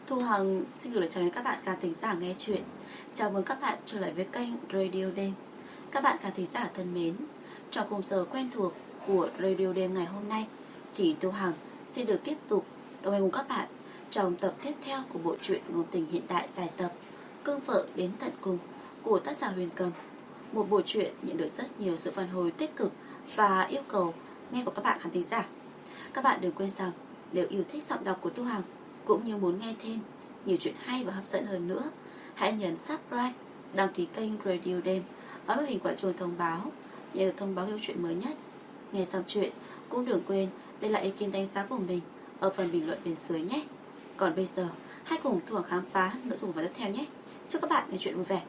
Thu Hằng xin gửi lời chào đến các bạn khán thính giả nghe chuyện. Chào mừng các bạn trở lại với kênh Radio Đêm. Các bạn khán thính giả thân mến, trong khung giờ quen thuộc của Radio Đêm ngày hôm nay thì Thu Hằng xin được tiếp tục đồng hành cùng các bạn trong tập tiếp theo của bộ truyện ngôn tình hiện đại dài tập Cương Vợ Đến Tận Cùng của tác giả Huyền Cầm. Một bộ truyện nhận được rất nhiều sự phản hồi tích cực và yêu cầu nghe của các bạn khán thính giả. Các bạn đừng quên rằng nếu yêu thích giọng đọc của Thu Hằng cũng như muốn nghe thêm nhiều chuyện hay và hấp dẫn hơn nữa, hãy nhấn subscribe, đăng ký kênh Radio Đêm, ấn hình quả chuông thông báo nhận được thông báo yêu chuyện mới nhất. Nghe xong chuyện cũng đừng quên để lại ý kiến đánh giá của mình ở phần bình luận bên dưới nhé. Còn bây giờ hãy cùng Thu Hằng khám phá nội dung vào tiếp theo nhé. Chúc các bạn nghe chuyện vui vẻ.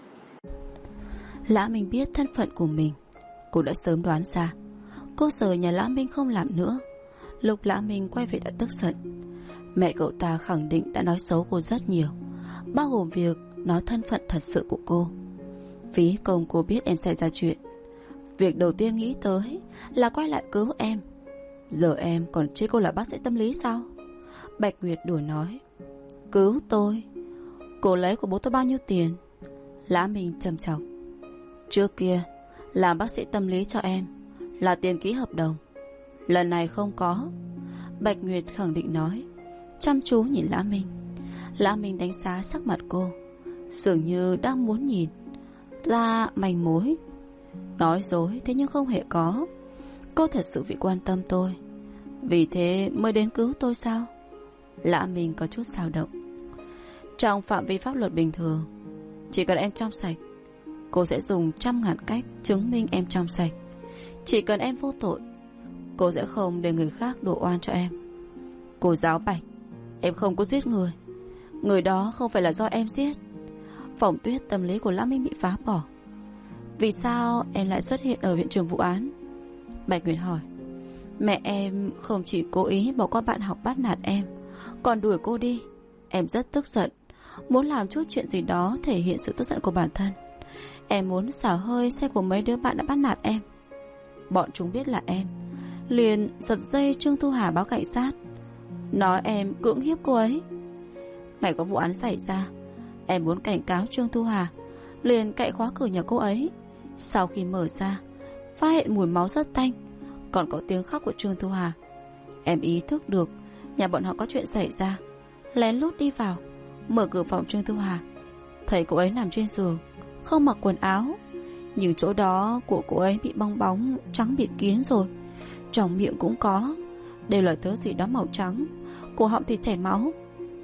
Lã Minh biết thân phận của mình, cô đã sớm đoán ra. Cô sợ nhà Lã Minh không làm nữa. Lúc Lã Minh quay về đã tức giận. Mẹ cậu ta khẳng định đã nói xấu cô rất nhiều, bao gồm việc nói thân phận thật sự của cô. Phí công cô biết em xảy ra chuyện. Việc đầu tiên nghĩ tới là quay lại cứu em. Giờ em còn chê cô là bác sĩ tâm lý sao? Bạch Nguyệt đùa nói. Cứu tôi? Cô lấy của bố tôi bao nhiêu tiền? Lã Minh trầm trọng. Trước kia làm bác sĩ tâm lý cho em là tiền ký hợp đồng, lần này không có. Bạch Nguyệt khẳng định nói, chăm chú nhìn Lã Minh. Lã Minh đánh giá sắc mặt cô, dường như đang muốn nhìn ra manh mối. Nói dối thế nhưng không hề có. Cô thật sự vì quan tâm tôi, vì thế mới đến cứu tôi sao? Lã Minh có chút dao động. Trong phạm vi pháp luật bình thường, chỉ cần em trong sạch, cô sẽ dùng 100.000 cách chứng minh em trong sạch. Chỉ cần em vô tội, cô sẽ không để người khác đổ oan cho em. Cô giáo Bạch, em không có giết người. Người đó không phải là do em giết. Phòng tuyết tâm lý của Lã Minh bị phá bỏ. Vì sao em lại xuất hiện ở hiện trường vụ án? Bạch Nguyệt hỏi. Mẹ em không chỉ cố ý bỏ qua bạn học bắt nạt em, còn đuổi cô đi. Em rất tức giận, muốn làm chút chuyện gì đó thể hiện sự tức giận của bản thân. Em muốn xả hơi xe của mấy đứa bạn đã bắt nạt em. Bọn chúng biết là em, liền giật dây Trương Thu Hà báo cảnh sát, nói em cưỡng hiếp cô ấy. Ngày có vụ án xảy ra, em muốn cảnh cáo Trương Thu Hà, liền cậy khóa cửa nhà cô ấy. Sau khi mở ra, phát hiện mùi máu rất tanh, còn có tiếng khóc của Trương Thu Hà. Em ý thức được nhà bọn họ có chuyện xảy ra, lén lút đi vào, mở cửa phòng Trương Thu Hà, thấy cô ấy nằm trên giường, không mặc quần áo, nhưng chỗ đó của cô ấy bị bong bóng trắng bịt kín rồi. Trong miệng cũng có, đều là thứ gì đó màu trắng, cổ họng thì chảy máu.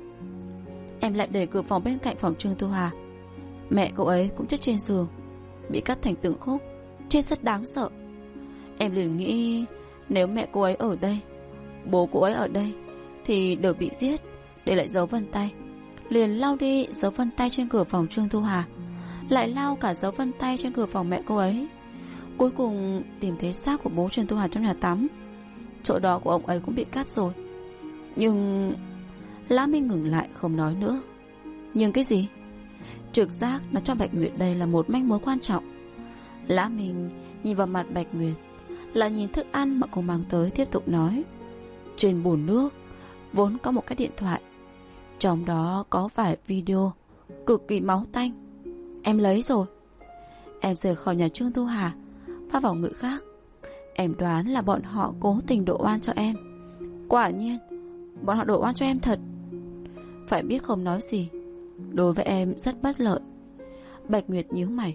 Em lại đẩy cửa phòng bên cạnh phòng Trương Thu Hà. Mẹ cô ấy cũng chết trên giường, bị cắt thành từng khúc, chết rất đáng sợ. Em liền nghĩ nếu mẹ cô ấy ở đây, bố cô ấy ở đây thì đều bị giết, để lại dấu vân tay. Liền lau đi dấu vân tay trên cửa phòng Trương Thu Hà, lại lau cả dấu vân tay trên cửa phòng mẹ cô ấy. Cuối cùng tìm thấy xác của bố Trương Thu Hà trong nhà tắm. Chỗ đó của ông ấy cũng bị cắt rồi. Nhưng... Lã Minh ngừng lại không nói nữa. Nhưng cái gì? Trực giác nó cho Bạch Nguyệt đây là một manh mối quan trọng. Lã Minh nhìn vào mặt Bạch Nguyệt, là nhìn thức ăn mà cô mang tới, tiếp tục nói. Trên bồn nước vốn có một cái điện thoại, trong đó có vài video cực kỳ máu tanh. Em lấy rồi. Em rời khỏi nhà Trương Thu Hà, phát vào người khác. Em đoán là bọn họ cố tình đổ oan cho em. Quả nhiên bọn họ đổ oan cho em thật. Phải biết không nói gì, đối với em rất bất lợi. Bạch Nguyệt nhíu mày.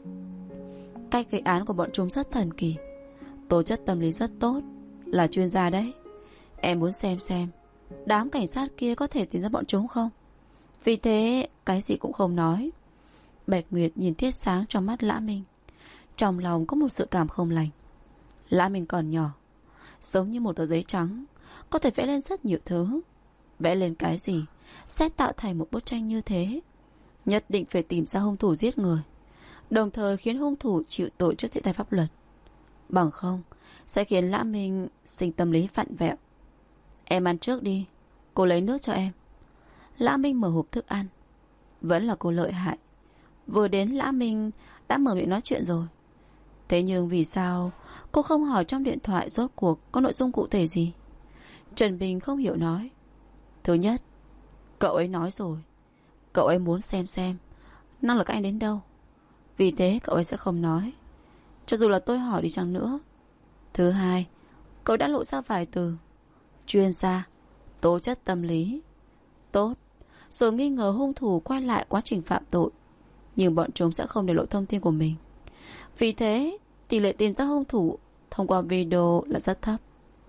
Cách gây án của bọn chúng rất thần kỳ, tố chất tâm lý rất tốt, là chuyên gia đấy. Em muốn xem đám cảnh sát kia có thể tìm ra bọn chúng không. Vì thế cái gì cũng không nói. Bạch Nguyệt nhìn tia sáng trong mắt Lã Minh, trong lòng có một sự cảm không lành. Lã Minh còn nhỏ, giống như một tờ giấy trắng, có thể vẽ lên rất nhiều thứ. Vẽ lên cái gì sẽ tạo thành một bức tranh như thế. Nhất định phải tìm ra hung thủ giết người, đồng thời khiến hung thủ chịu tội trước chế tài pháp luật. Bằng không sẽ khiến Lã Minh sinh tâm lý vặn vẹo. Em ăn trước đi, cô lấy nước cho em. Lã Minh mở hộp thức ăn. Vẫn là cô lợi hại, vừa đến Lã Minh đã mở miệng nói chuyện rồi. Thế nhưng vì sao cô không hỏi trong điện thoại rốt cuộc có nội dung cụ thể gì? Trần Bình không hiểu nói. Thứ nhất, Cậu ấy nói rồi, cậu ấy muốn xem năng lực anh đến đâu. Vì thế cậu ấy sẽ không nói, cho dù là tôi hỏi đi chăng nữa. Thứ hai, cậu đã lộ ra vài từ: chuyên gia, tố chất tâm lý tốt, rồi nghi ngờ hung thủ quay lại quá trình phạm tội. Nhưng bọn chúng sẽ không để lộ thông tin của mình. Vì thế tỷ lệ tìm ra hung thủ thông qua video là rất thấp.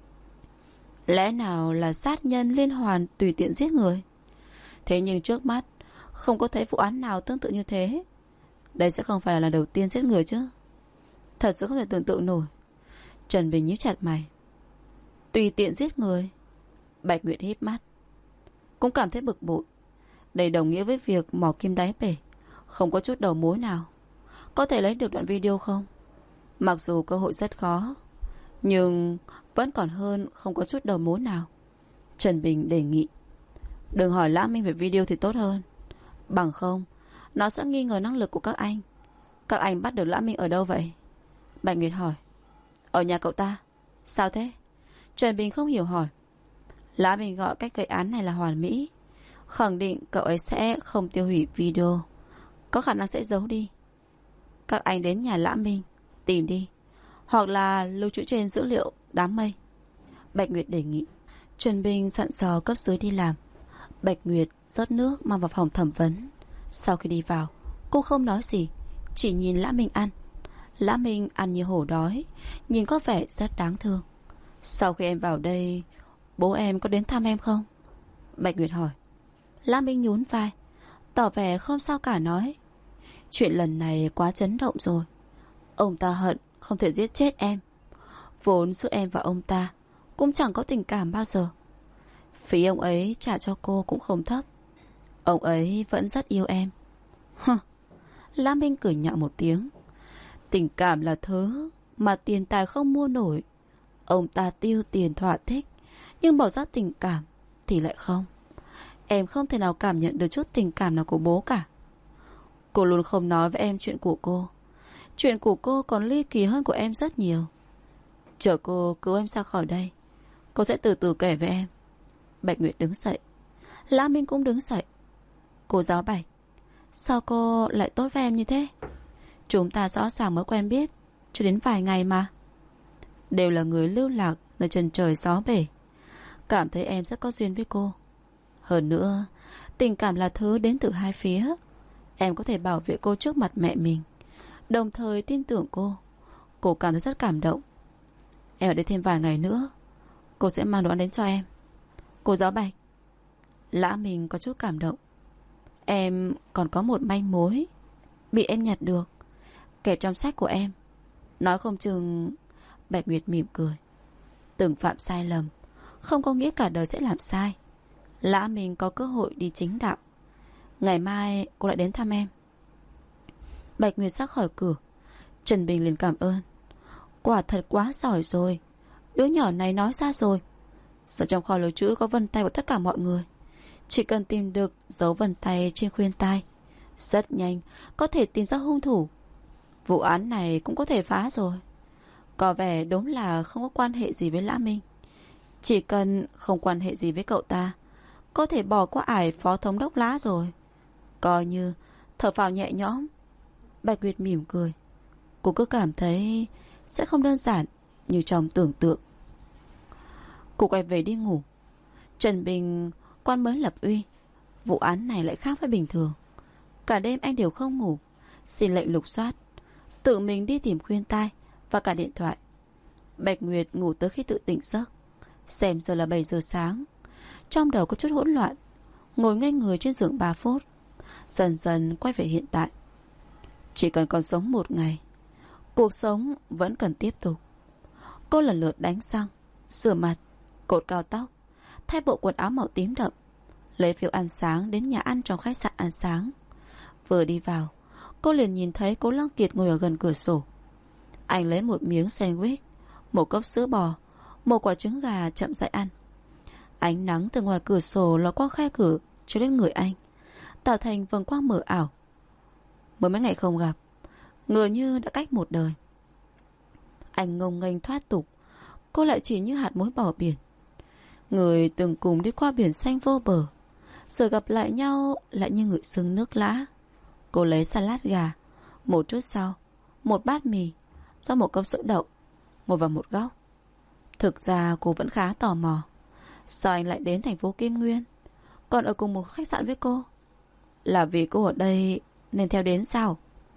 Lẽ nào là sát nhân liên hoàn tùy tiện giết người? Thế nhưng trước mắt không có thấy vụ án nào tương tự như thế. Đây sẽ không phải là lần đầu tiên giết người chứ. Thật sự không thể tưởng tượng nổi. Trần Bình nhíu chặt mày. Tùy tiện giết người? Bạch Nguyệt híp mắt, cũng cảm thấy bực bội. Đây đồng nghĩa với việc mò kim đáy bể, không có chút đầu mối nào. Có thể lấy được đoạn video không? Mặc dù cơ hội rất khó, nhưng vẫn còn hơn không có chút đầu mối nào. Trần Bình đề nghị đừng hỏi Lã Minh về video thì tốt hơn. Bằng không nó sẽ nghi ngờ năng lực của các anh. Các anh bắt được Lã Minh ở đâu vậy? Bạch Nguyệt hỏi. Ở nhà cậu ta. Sao thế? Trần Bình không hiểu hỏi. Lã Minh gọi cách gây án này là hoàn mỹ, khẳng định cậu ấy sẽ không tiêu hủy video, có khả năng sẽ giấu đi. Các anh đến nhà Lã Minh tìm đi, hoặc là lưu trữ trên dữ liệu đám mây. Bạch Nguyệt đề nghị. Trần Bình dặn dò cấp dưới đi làm. Bạch Nguyệt rót nước mang vào phòng thẩm vấn. Sau khi đi vào, cô không nói gì, chỉ nhìn Lã Minh ăn. Lã Minh ăn như hổ đói, nhìn có vẻ rất đáng thương. Sau khi em vào đây, bố em có đến thăm em không? Bạch Nguyệt hỏi. Lã Minh nhún vai, tỏ vẻ không sao cả, nói chuyện lần này quá chấn động rồi. Ông ta hận không thể giết chết em. Vốn giữa em và ông ta cũng chẳng có tình cảm bao giờ. Phí ông ấy trả cho cô cũng không thấp. Ông ấy vẫn rất yêu em. Hừ. Lã Minh cười nhạo một tiếng. Tình cảm là thứ mà tiền tài không mua nổi. Ông ta tiêu tiền thỏa thích, nhưng bỏ ra tình cảm thì lại không. Em không thể nào cảm nhận được chút tình cảm nào của bố cả. Cô luôn không nói với em chuyện của cô. Chuyện của cô còn ly kỳ hơn của em rất nhiều. Chờ cô cứu em ra khỏi đây, cô sẽ từ từ kể với em. Bạch Nguyệt đứng dậy. Lã Minh cũng đứng dậy. Cô giáo Bạch, sao cô lại tốt với em như thế? Chúng ta rõ ràng mới quen biết chưa đến vài ngày mà. Đều là người lưu lạc nơi chân trời gió bể. Cảm thấy em rất có duyên với cô. Hơn nữa, tình cảm là thứ đến từ hai phía. Em có thể bảo vệ cô trước mặt mẹ mình, đồng thời tin tưởng cô. Cô cảm thấy rất cảm động. Em ở đây thêm vài ngày nữa, cô sẽ mang đồ ăn đến cho em. Cô giáo Bạch. Lã Minh có chút cảm động. Em còn có một manh mối bị em nhặt được, kể trong sách của em. Nói không chừng... Bạch Nguyệt mỉm cười. Từng phạm sai lầm không có nghĩa cả đời sẽ làm sai. Lã Minh có cơ hội đi chính đạo. Ngày mai cô lại đến thăm em. Bạch Nguyệt ra khỏi cửa. Trần Bình liền cảm ơn. Quả thật quá giỏi rồi. Đứa nhỏ này nói ra rồi. Giờ trong kho lưu trữ có vân tay của tất cả mọi người. Chỉ cần tìm được dấu vân tay trên khuyên tai, rất nhanh có thể tìm ra hung thủ. Vụ án này cũng có thể phá rồi. Có vẻ đúng là không có quan hệ gì với Lã Minh. Chỉ cần không quan hệ gì với cậu ta, có thể bỏ qua ải phó thống đốc Lã rồi. Coi như thở phào nhẹ nhõm. Bạch Nguyệt mỉm cười. Cô cứ cảm thấy sẽ không đơn giản như trong tưởng tượng. Cô quay về đi ngủ. Trần Bình quan mới lập uy. Vụ án này lại khác với bình thường. Cả đêm anh đều không ngủ, xin lệnh lục soát, tự mình đi tìm khuyên tai và cả điện thoại. Bạch Nguyệt ngủ tới khi tự tỉnh giấc. Xem giờ là 7 giờ sáng. Trong đầu có chút hỗn loạn. Ngồi ngây người trên giường 3 phút, dần dần quay về hiện tại. Chỉ cần còn sống một ngày, cuộc sống vẫn cần tiếp tục. Cô lần lượt đánh răng, rửa mặt, cột cao tóc, thay bộ quần áo màu tím đậm, lấy phiếu ăn sáng đến nhà ăn trong khách sạn ăn sáng. Vừa đi vào, cô liền nhìn thấy Cố Lăng Kiệt ngồi ở gần cửa sổ. Anh lấy một miếng sandwich, một cốc sữa bò, một quả trứng gà chậm rãi ăn. Ánh nắng từ ngoài cửa sổ ló qua khe cửa chiếu lên người anh, tạo thành vầng quang mờ ảo. Mới mấy ngày không gặp, ngờ như đã cách một đời. Anh ngông nghênh thoát tục, cô lại chỉ như hạt muối bỏ biển. Người từng cùng đi qua biển xanh vô bờ, Giờ gặp lại nhau lại như người sưng nước lã. Cô lấy salad gà, một chút rau, một bát mì, do một cốc sữa đậu, ngồi vào một góc. Thực ra cô vẫn khá tò mò. Sao anh lại đến thành phố Kim Nguyên, còn ở cùng một khách sạn với cô? Là vì cô ở đây nên theo đến sao?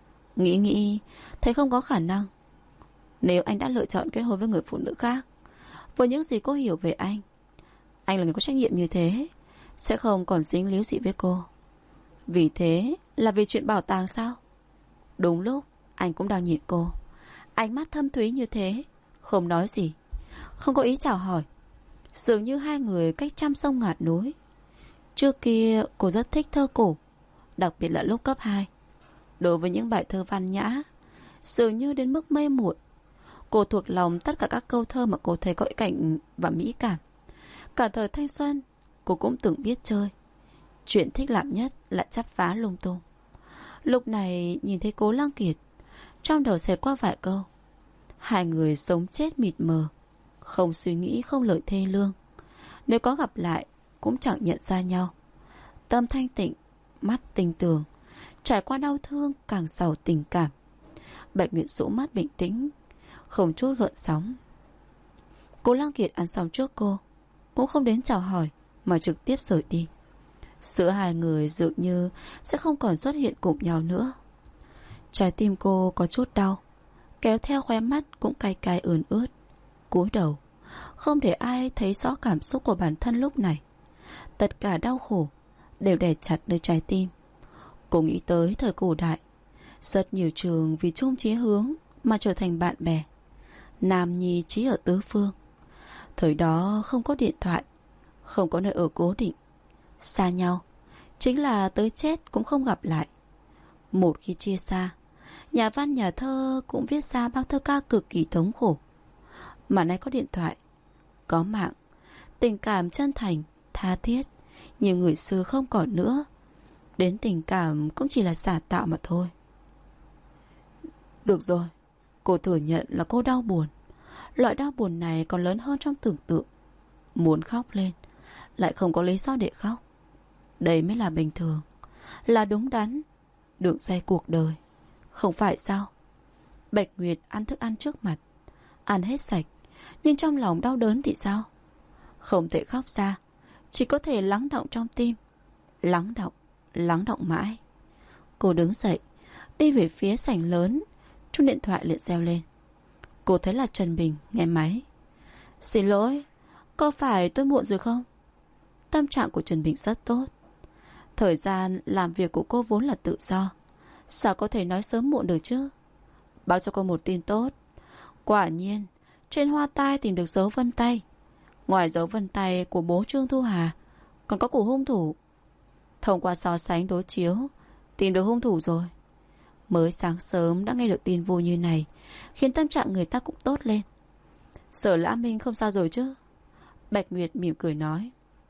Nghĩ thấy không có khả năng. Nếu anh đã lựa chọn kết hôn với người phụ nữ khác, với những gì cô hiểu về anh là người có trách nhiệm như thế, sẽ không còn dính líu gì với cô. Vì thế là vì chuyện bảo tàng sao? Đúng lúc anh cũng đang nhìn cô, ánh mắt thâm thúy như thế, không nói gì, không có ý chào hỏi, dường như hai người cách trăm sông ngàn núi. Trước kia cô rất thích thơ cổ, đặc biệt là lúc cấp 2. Đối với những bài thơ văn nhã, dường như đến mức mê muội. Cô thuộc lòng tất cả các câu thơ mà cô thấy có ý cảnh và mỹ cảm. Cả thời thanh xuân, cô cũng từng biết chơi. Chuyện thích làm nhất là chắp vá lung tung. Lúc này nhìn thấy Cố Lăng Kiệt, trong đầu xẹt qua vài câu. Hai người sống chết mịt mờ, không suy nghĩ, không lời thê lương. Nếu có gặp lại cũng chẳng nhận ra nhau. Tâm thanh tịnh, mắt tinh tường, trải qua đau thương càng giàu tình cảm. Bạch Nguyệt rũ mắt bình tĩnh, không chút gợn sóng. Cố Lăng Kiệt ăn xong trước cô, cũng không đến chào hỏi mà trực tiếp rời đi. Giữa hai người dường như sẽ không còn xuất hiện cùng nhau nữa. Trái tim cô có chút đau, kéo theo khóe mắt cũng cay cay ươn ướt. Cúi đầu, không để ai thấy rõ cảm xúc của bản thân lúc này. Tất cả đau khổ đều đè chặt nơi trái tim. Cô nghĩ tới thời cổ đại, rất nhiều trường vì chung chí hướng mà trở thành bạn bè. Nam nhi chí ở tứ phương. Thời đó không có điện thoại, không có nơi ở cố định. Xa nhau chính là tới chết cũng không gặp lại. Một khi chia xa, nhà văn nhà thơ cũng viết ra bao thơ ca cực kỳ thống khổ. Mà nay có điện thoại, có mạng, tình cảm chân thành, tha thiết như người xưa không còn nữa. Đến tình cảm cũng chỉ là giả tạo mà thôi. Được rồi, cô thừa nhận là cô đau buồn. Loại đau buồn này còn lớn hơn trong tưởng tượng. Muốn khóc lên, lại không có lý do để khóc. Đây mới là bình thường, là đúng đắn, đường dây cuộc đời. Không phải sao? Bạch Nguyệt ăn thức ăn trước mặt, ăn hết sạch, nhưng trong lòng đau đớn thì sao? Không thể khóc ra, chỉ có thể lắng đọng trong tim. Lắng đọng mãi. Cô đứng dậy, đi về phía sảnh lớn. Chuông điện thoại liền reo lên. Cô thấy là Trần Bình nghe máy. Xin lỗi, có phải tôi muộn rồi không? Tâm trạng của Trần Bình rất tốt. Thời gian làm việc của cô vốn là tự do, sao có thể nói sớm muộn được chứ? Báo cho cô một tin tốt. Quả nhiên trên hoa tai tìm được dấu vân tay. Ngoài dấu vân tay của bố Trương Thu Hà, còn có của hung thủ. Thông qua so sánh đối chiếu, tìm được hung thủ rồi. Mới sáng sớm đã nghe được tin vui như này, khiến tâm trạng người ta cũng tốt lên. Sở Lã Minh không sao rồi chứ? Bạch Nguyệt mỉm cười nói.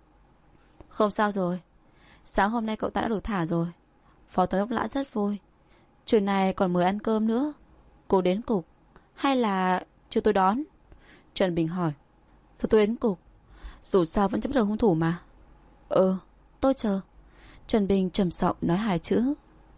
Không sao rồi. Sáng hôm nay cậu ta đã được thả rồi. Phó Thống đốc Lã rất vui. Trưa nay còn mời ăn cơm nữa. Cô đến cục hay là chưa tôi đón? Trần Bình hỏi. Sao tôi đến cục? Dù sao vẫn chấp được hung thủ mà. Tôi chờ. Trần Bình trầm giọng nói hai chữ.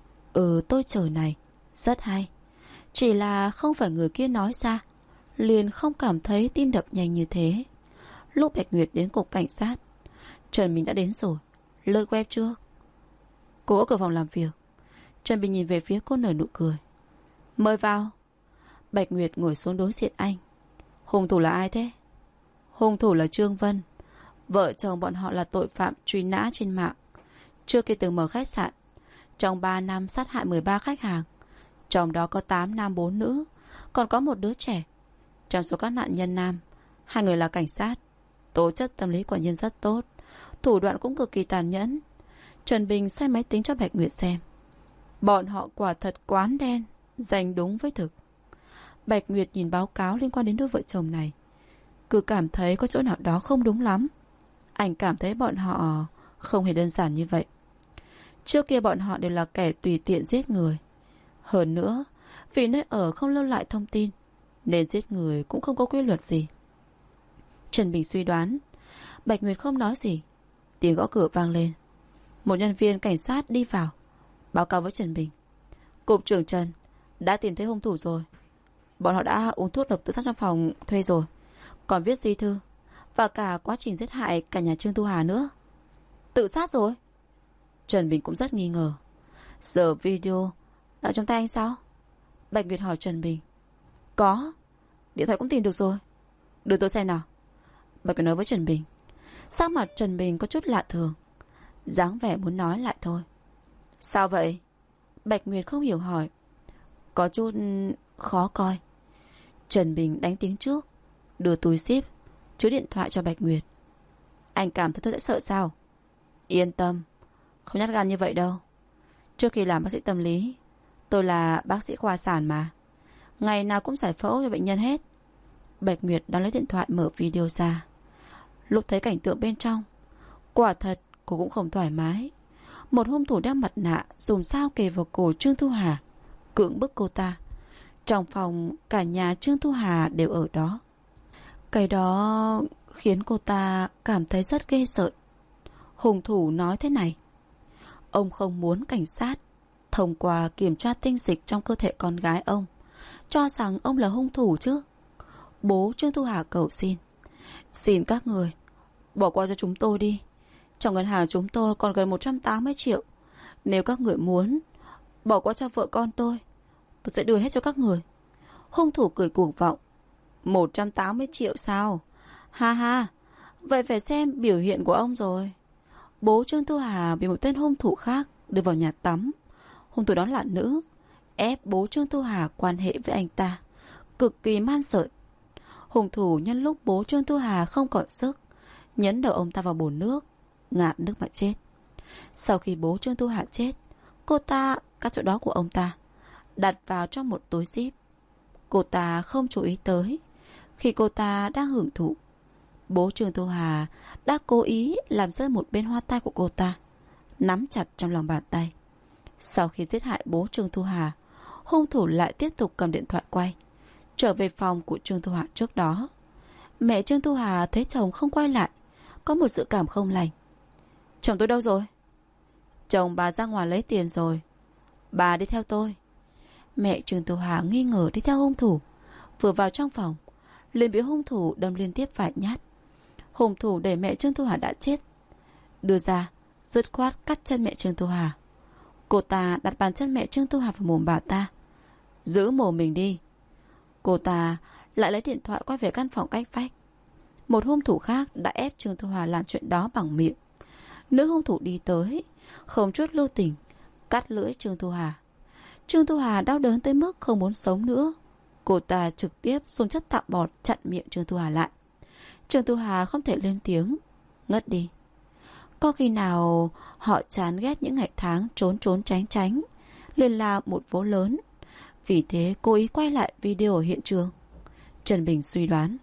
Tôi chờ này rất hay. Chỉ là không phải người kia nói ra, liền không cảm thấy tim đập nhanh như thế. Lúc Bạch Nguyệt đến cục cảnh sát, Trần Bình đã đến rồi, lướt web trước. Cô ở cửa phòng làm việc. Trần Bình nhìn về phía cô nở nụ cười. Mời vào. Bạch Nguyệt ngồi xuống đối diện anh. Hung thủ là ai thế? Hung thủ là Trương Vân. Vợ chồng bọn họ là tội phạm truy nã trên mạng. Trước khi từng mở khách sạn, trong 3 năm sát hại 13 khách hàng. Trong đó có 8 nam 4 nữ, còn có một đứa trẻ. Trong số các nạn nhân nam, 2 người là cảnh sát. Tố chất tâm lý quả nhiên rất tốt, thủ đoạn cũng cực kỳ tàn nhẫn. Trần Bình xoay máy tính cho Bạch Nguyệt xem. Bọn họ quả thật quán đen, giành đúng với thực. Bạch Nguyệt nhìn báo cáo liên quan đến đôi vợ chồng này, cứ cảm thấy có chỗ nào đó không đúng lắm. Anh cảm thấy bọn họ không hề đơn giản như vậy. Trước kia bọn họ đều là kẻ tùy tiện giết người. Hơn nữa, vì nơi ở không lưu lại thông tin, nên giết người cũng không có quy luật gì. Trần Bình suy đoán. Bạch Nguyệt không nói gì. Tiếng gõ cửa vang lên. Một nhân viên cảnh sát đi vào, báo cáo với Trần Bình. Cục trưởng Trần đã tìm thấy hung thủ rồi. Bọn họ đã uống thuốc độc tự sát trong phòng thuê rồi, còn viết di thư, và cả quá trình giết hại cả nhà Trương Thu Hà nữa. Tự sát rồi? Trần Bình cũng rất nghi ngờ. Giờ video đã trong tay anh sao? Bạch Nguyệt hỏi Trần Bình. Có, điện thoại cũng tìm được rồi. Đưa tôi xem nào. Bạch Nguyệt nói với Trần Bình. Sắc mặt Trần Bình có chút lạ thường, dáng vẻ muốn nói lại thôi. Sao vậy? Bạch Nguyệt không hiểu hỏi. Có chút khó coi. Trần Bình đánh tiếng trước, đưa túi zip chứa điện thoại cho Bạch Nguyệt. Anh cảm thấy tôi sẽ sợ sao? Yên tâm, không nhát gan như vậy đâu. Trước khi làm bác sĩ tâm lý, tôi là bác sĩ khoa sản mà. Ngày nào cũng giải phẫu cho bệnh nhân hết. Bạch Nguyệt đang lấy điện thoại mở video ra. Lúc thấy cảnh tượng bên trong, quả thật cô cũng không thoải mái. Một hung thủ đeo mặt nạ dùng dao kề vào cổ Trương Thu Hà, cưỡng bức cô ta. Trong phòng cả nhà Trương Thu Hà đều ở đó. Cái đó khiến cô ta cảm thấy rất ghê sợ. Hung thủ nói thế này: ông không muốn cảnh sát thông qua kiểm tra tinh dịch trong cơ thể con gái ông cho rằng ông là hung thủ chứ. Bố Trương Thu Hà cầu xin các người bỏ qua cho chúng tôi đi. Trong ngân hàng chúng tôi còn gần 180 triệu. Nếu các người muốn bỏ qua cho vợ con tôi sẽ đưa hết cho các người. Hung thủ cười cuồng vọng. 180 triệu sao? Ha ha, vậy phải xem biểu hiện của ông rồi. Bố Trương Thu Hà bị một tên hung thủ khác đưa vào nhà tắm. Hung thủ đó là nữ, ép bố Trương Thu Hà quan hệ với anh ta, cực kỳ man rợn. Hung thủ nhân lúc bố Trương Thu Hà không còn sức, nhấn đầu ông ta vào bồn nước, ngạt nước mà chết. Sau khi bố Trương Thu Hà chết, cô ta cắt chỗ đó của ông ta, đặt vào trong một túi zip. Cô ta không chú ý tới, khi cô ta đang hưởng thụ, bố Trương Thu Hà đã cố ý làm rơi một bên hoa tai của cô ta, nắm chặt trong lòng bàn tay. Sau khi giết hại bố Trương Thu Hà, hung thủ lại tiếp tục cầm điện thoại quay, trở về phòng của Trương Thu Hà trước đó. Mẹ Trương Thu Hà thấy chồng không quay lại, có một dự cảm không lành. Chồng tôi đâu rồi? Chồng bà ra ngoài lấy tiền rồi. Bà đi theo tôi. Mẹ Trương Thu Hà nghi ngờ đi theo hung thủ. Vừa vào trong phòng, liền bị hung thủ đâm liên tiếp vài nhát. Hung thủ để mẹ Trương Thu Hà đã chết, đưa ra dứt khoát cắt chân mẹ Trương Thu Hà. Cô ta đặt bàn chân mẹ Trương Thu Hà vào mồm bà ta. Giữ mồm mình đi. Cô ta lại lấy điện thoại quay về căn phòng cách vách. Một hung thủ khác đã ép Trương Thu Hà làm chuyện đó bằng miệng. Nữ hung thủ đi tới, không chút lưu tình cắt lưỡi Trương Thu Hà. Trương Thu Hà đau đớn tới mức không muốn sống nữa. Cô ta trực tiếp dùng chất tạo bọt chặn miệng Trương Thu Hà lại. Trương Thu Hà không thể lên tiếng, ngất đi. Có khi nào họ chán ghét những ngày tháng trốn trốn tránh tránh, liền là một vố lớn, vì thế cố ý quay lại video ở hiện trường? Trần Bình suy đoán.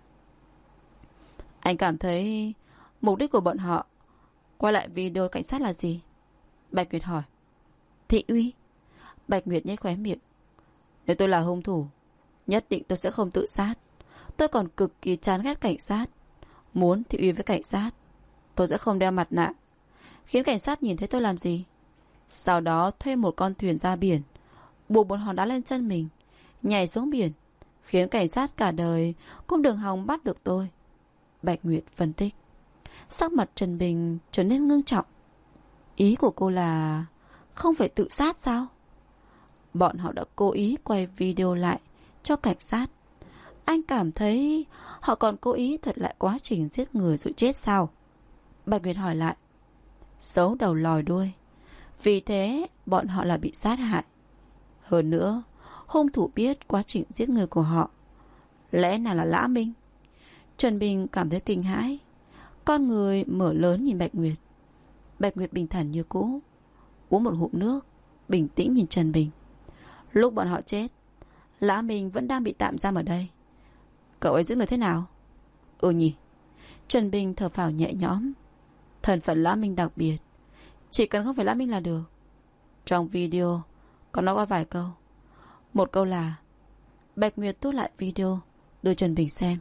Anh cảm thấy mục đích của bọn họ quay lại video cảnh sát là gì? Bạch Nguyệt hỏi. Thị uy. Bạch Nguyệt nhếch khóe miệng. Nếu tôi là hung thủ, nhất định tôi sẽ không tự sát. Tôi còn cực kỳ chán ghét cảnh sát. Muốn thị uy với cảnh sát, tôi sẽ không đeo mặt nạ, khiến cảnh sát nhìn thấy tôi làm gì. Sau đó thuê một con thuyền ra biển, buộc một hòn đá lên chân mình, nhảy xuống biển, khiến cảnh sát cả đời cũng đừng hòng bắt được tôi. Bạch Nguyệt phân tích. Sắc mặt Trần Bình trở nên ngưng trọng. Ý của cô là không phải tự sát sao? Bọn họ đã cố ý quay video lại cho cảnh sát. Anh cảm thấy họ còn cố ý thuật lại quá trình giết người rồi chết sao? Bạch Nguyệt hỏi lại. Xấu đầu lòi đuôi. Vì thế bọn họ là bị sát hại. Hơn nữa, hung thủ biết quá trình giết người của họ. Lẽ nào là Lã Minh? Trần Bình cảm thấy kinh hãi. Con người mở lớn nhìn Bạch Nguyệt. Bạch Nguyệt bình thản như cũ, uống một ngụm nước, bình tĩnh nhìn Trần Bình. Lúc bọn họ chết, Lã Minh vẫn đang bị tạm giam ở đây. Cậu ấy giết người thế nào? Ừ nhỉ. Trần Bình thở phào nhẹ nhõm. Thân phận Lã Minh đặc biệt, chỉ cần không phải Lã Minh là được. Trong video còn nói qua vài câu. Một câu là Bạch Nguyệt tốt lại video, đưa Trần Bình xem.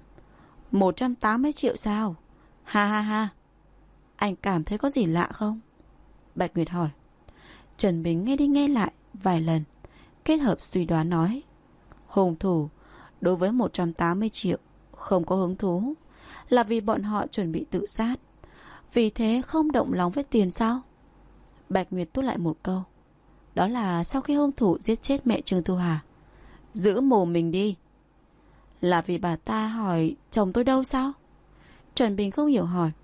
180 triệu sao? Ha ha ha. Anh cảm thấy có gì lạ không? Bạch Nguyệt hỏi. Trần Bình nghe đi nghe lại vài lần, kết hợp suy đoán nói. Hung thủ đối với 180 triệu không có hứng thú, là vì bọn họ chuẩn bị tự sát, vì thế không động lòng với tiền sao? Bạch Nguyệt tuốt lại một câu. Đó là sau khi hung thủ giết chết mẹ Trương Thu Hà. Giữ mồm mình đi. Là vì bà ta hỏi chồng tôi đâu sao? Trần Bình không hiểu hỏi.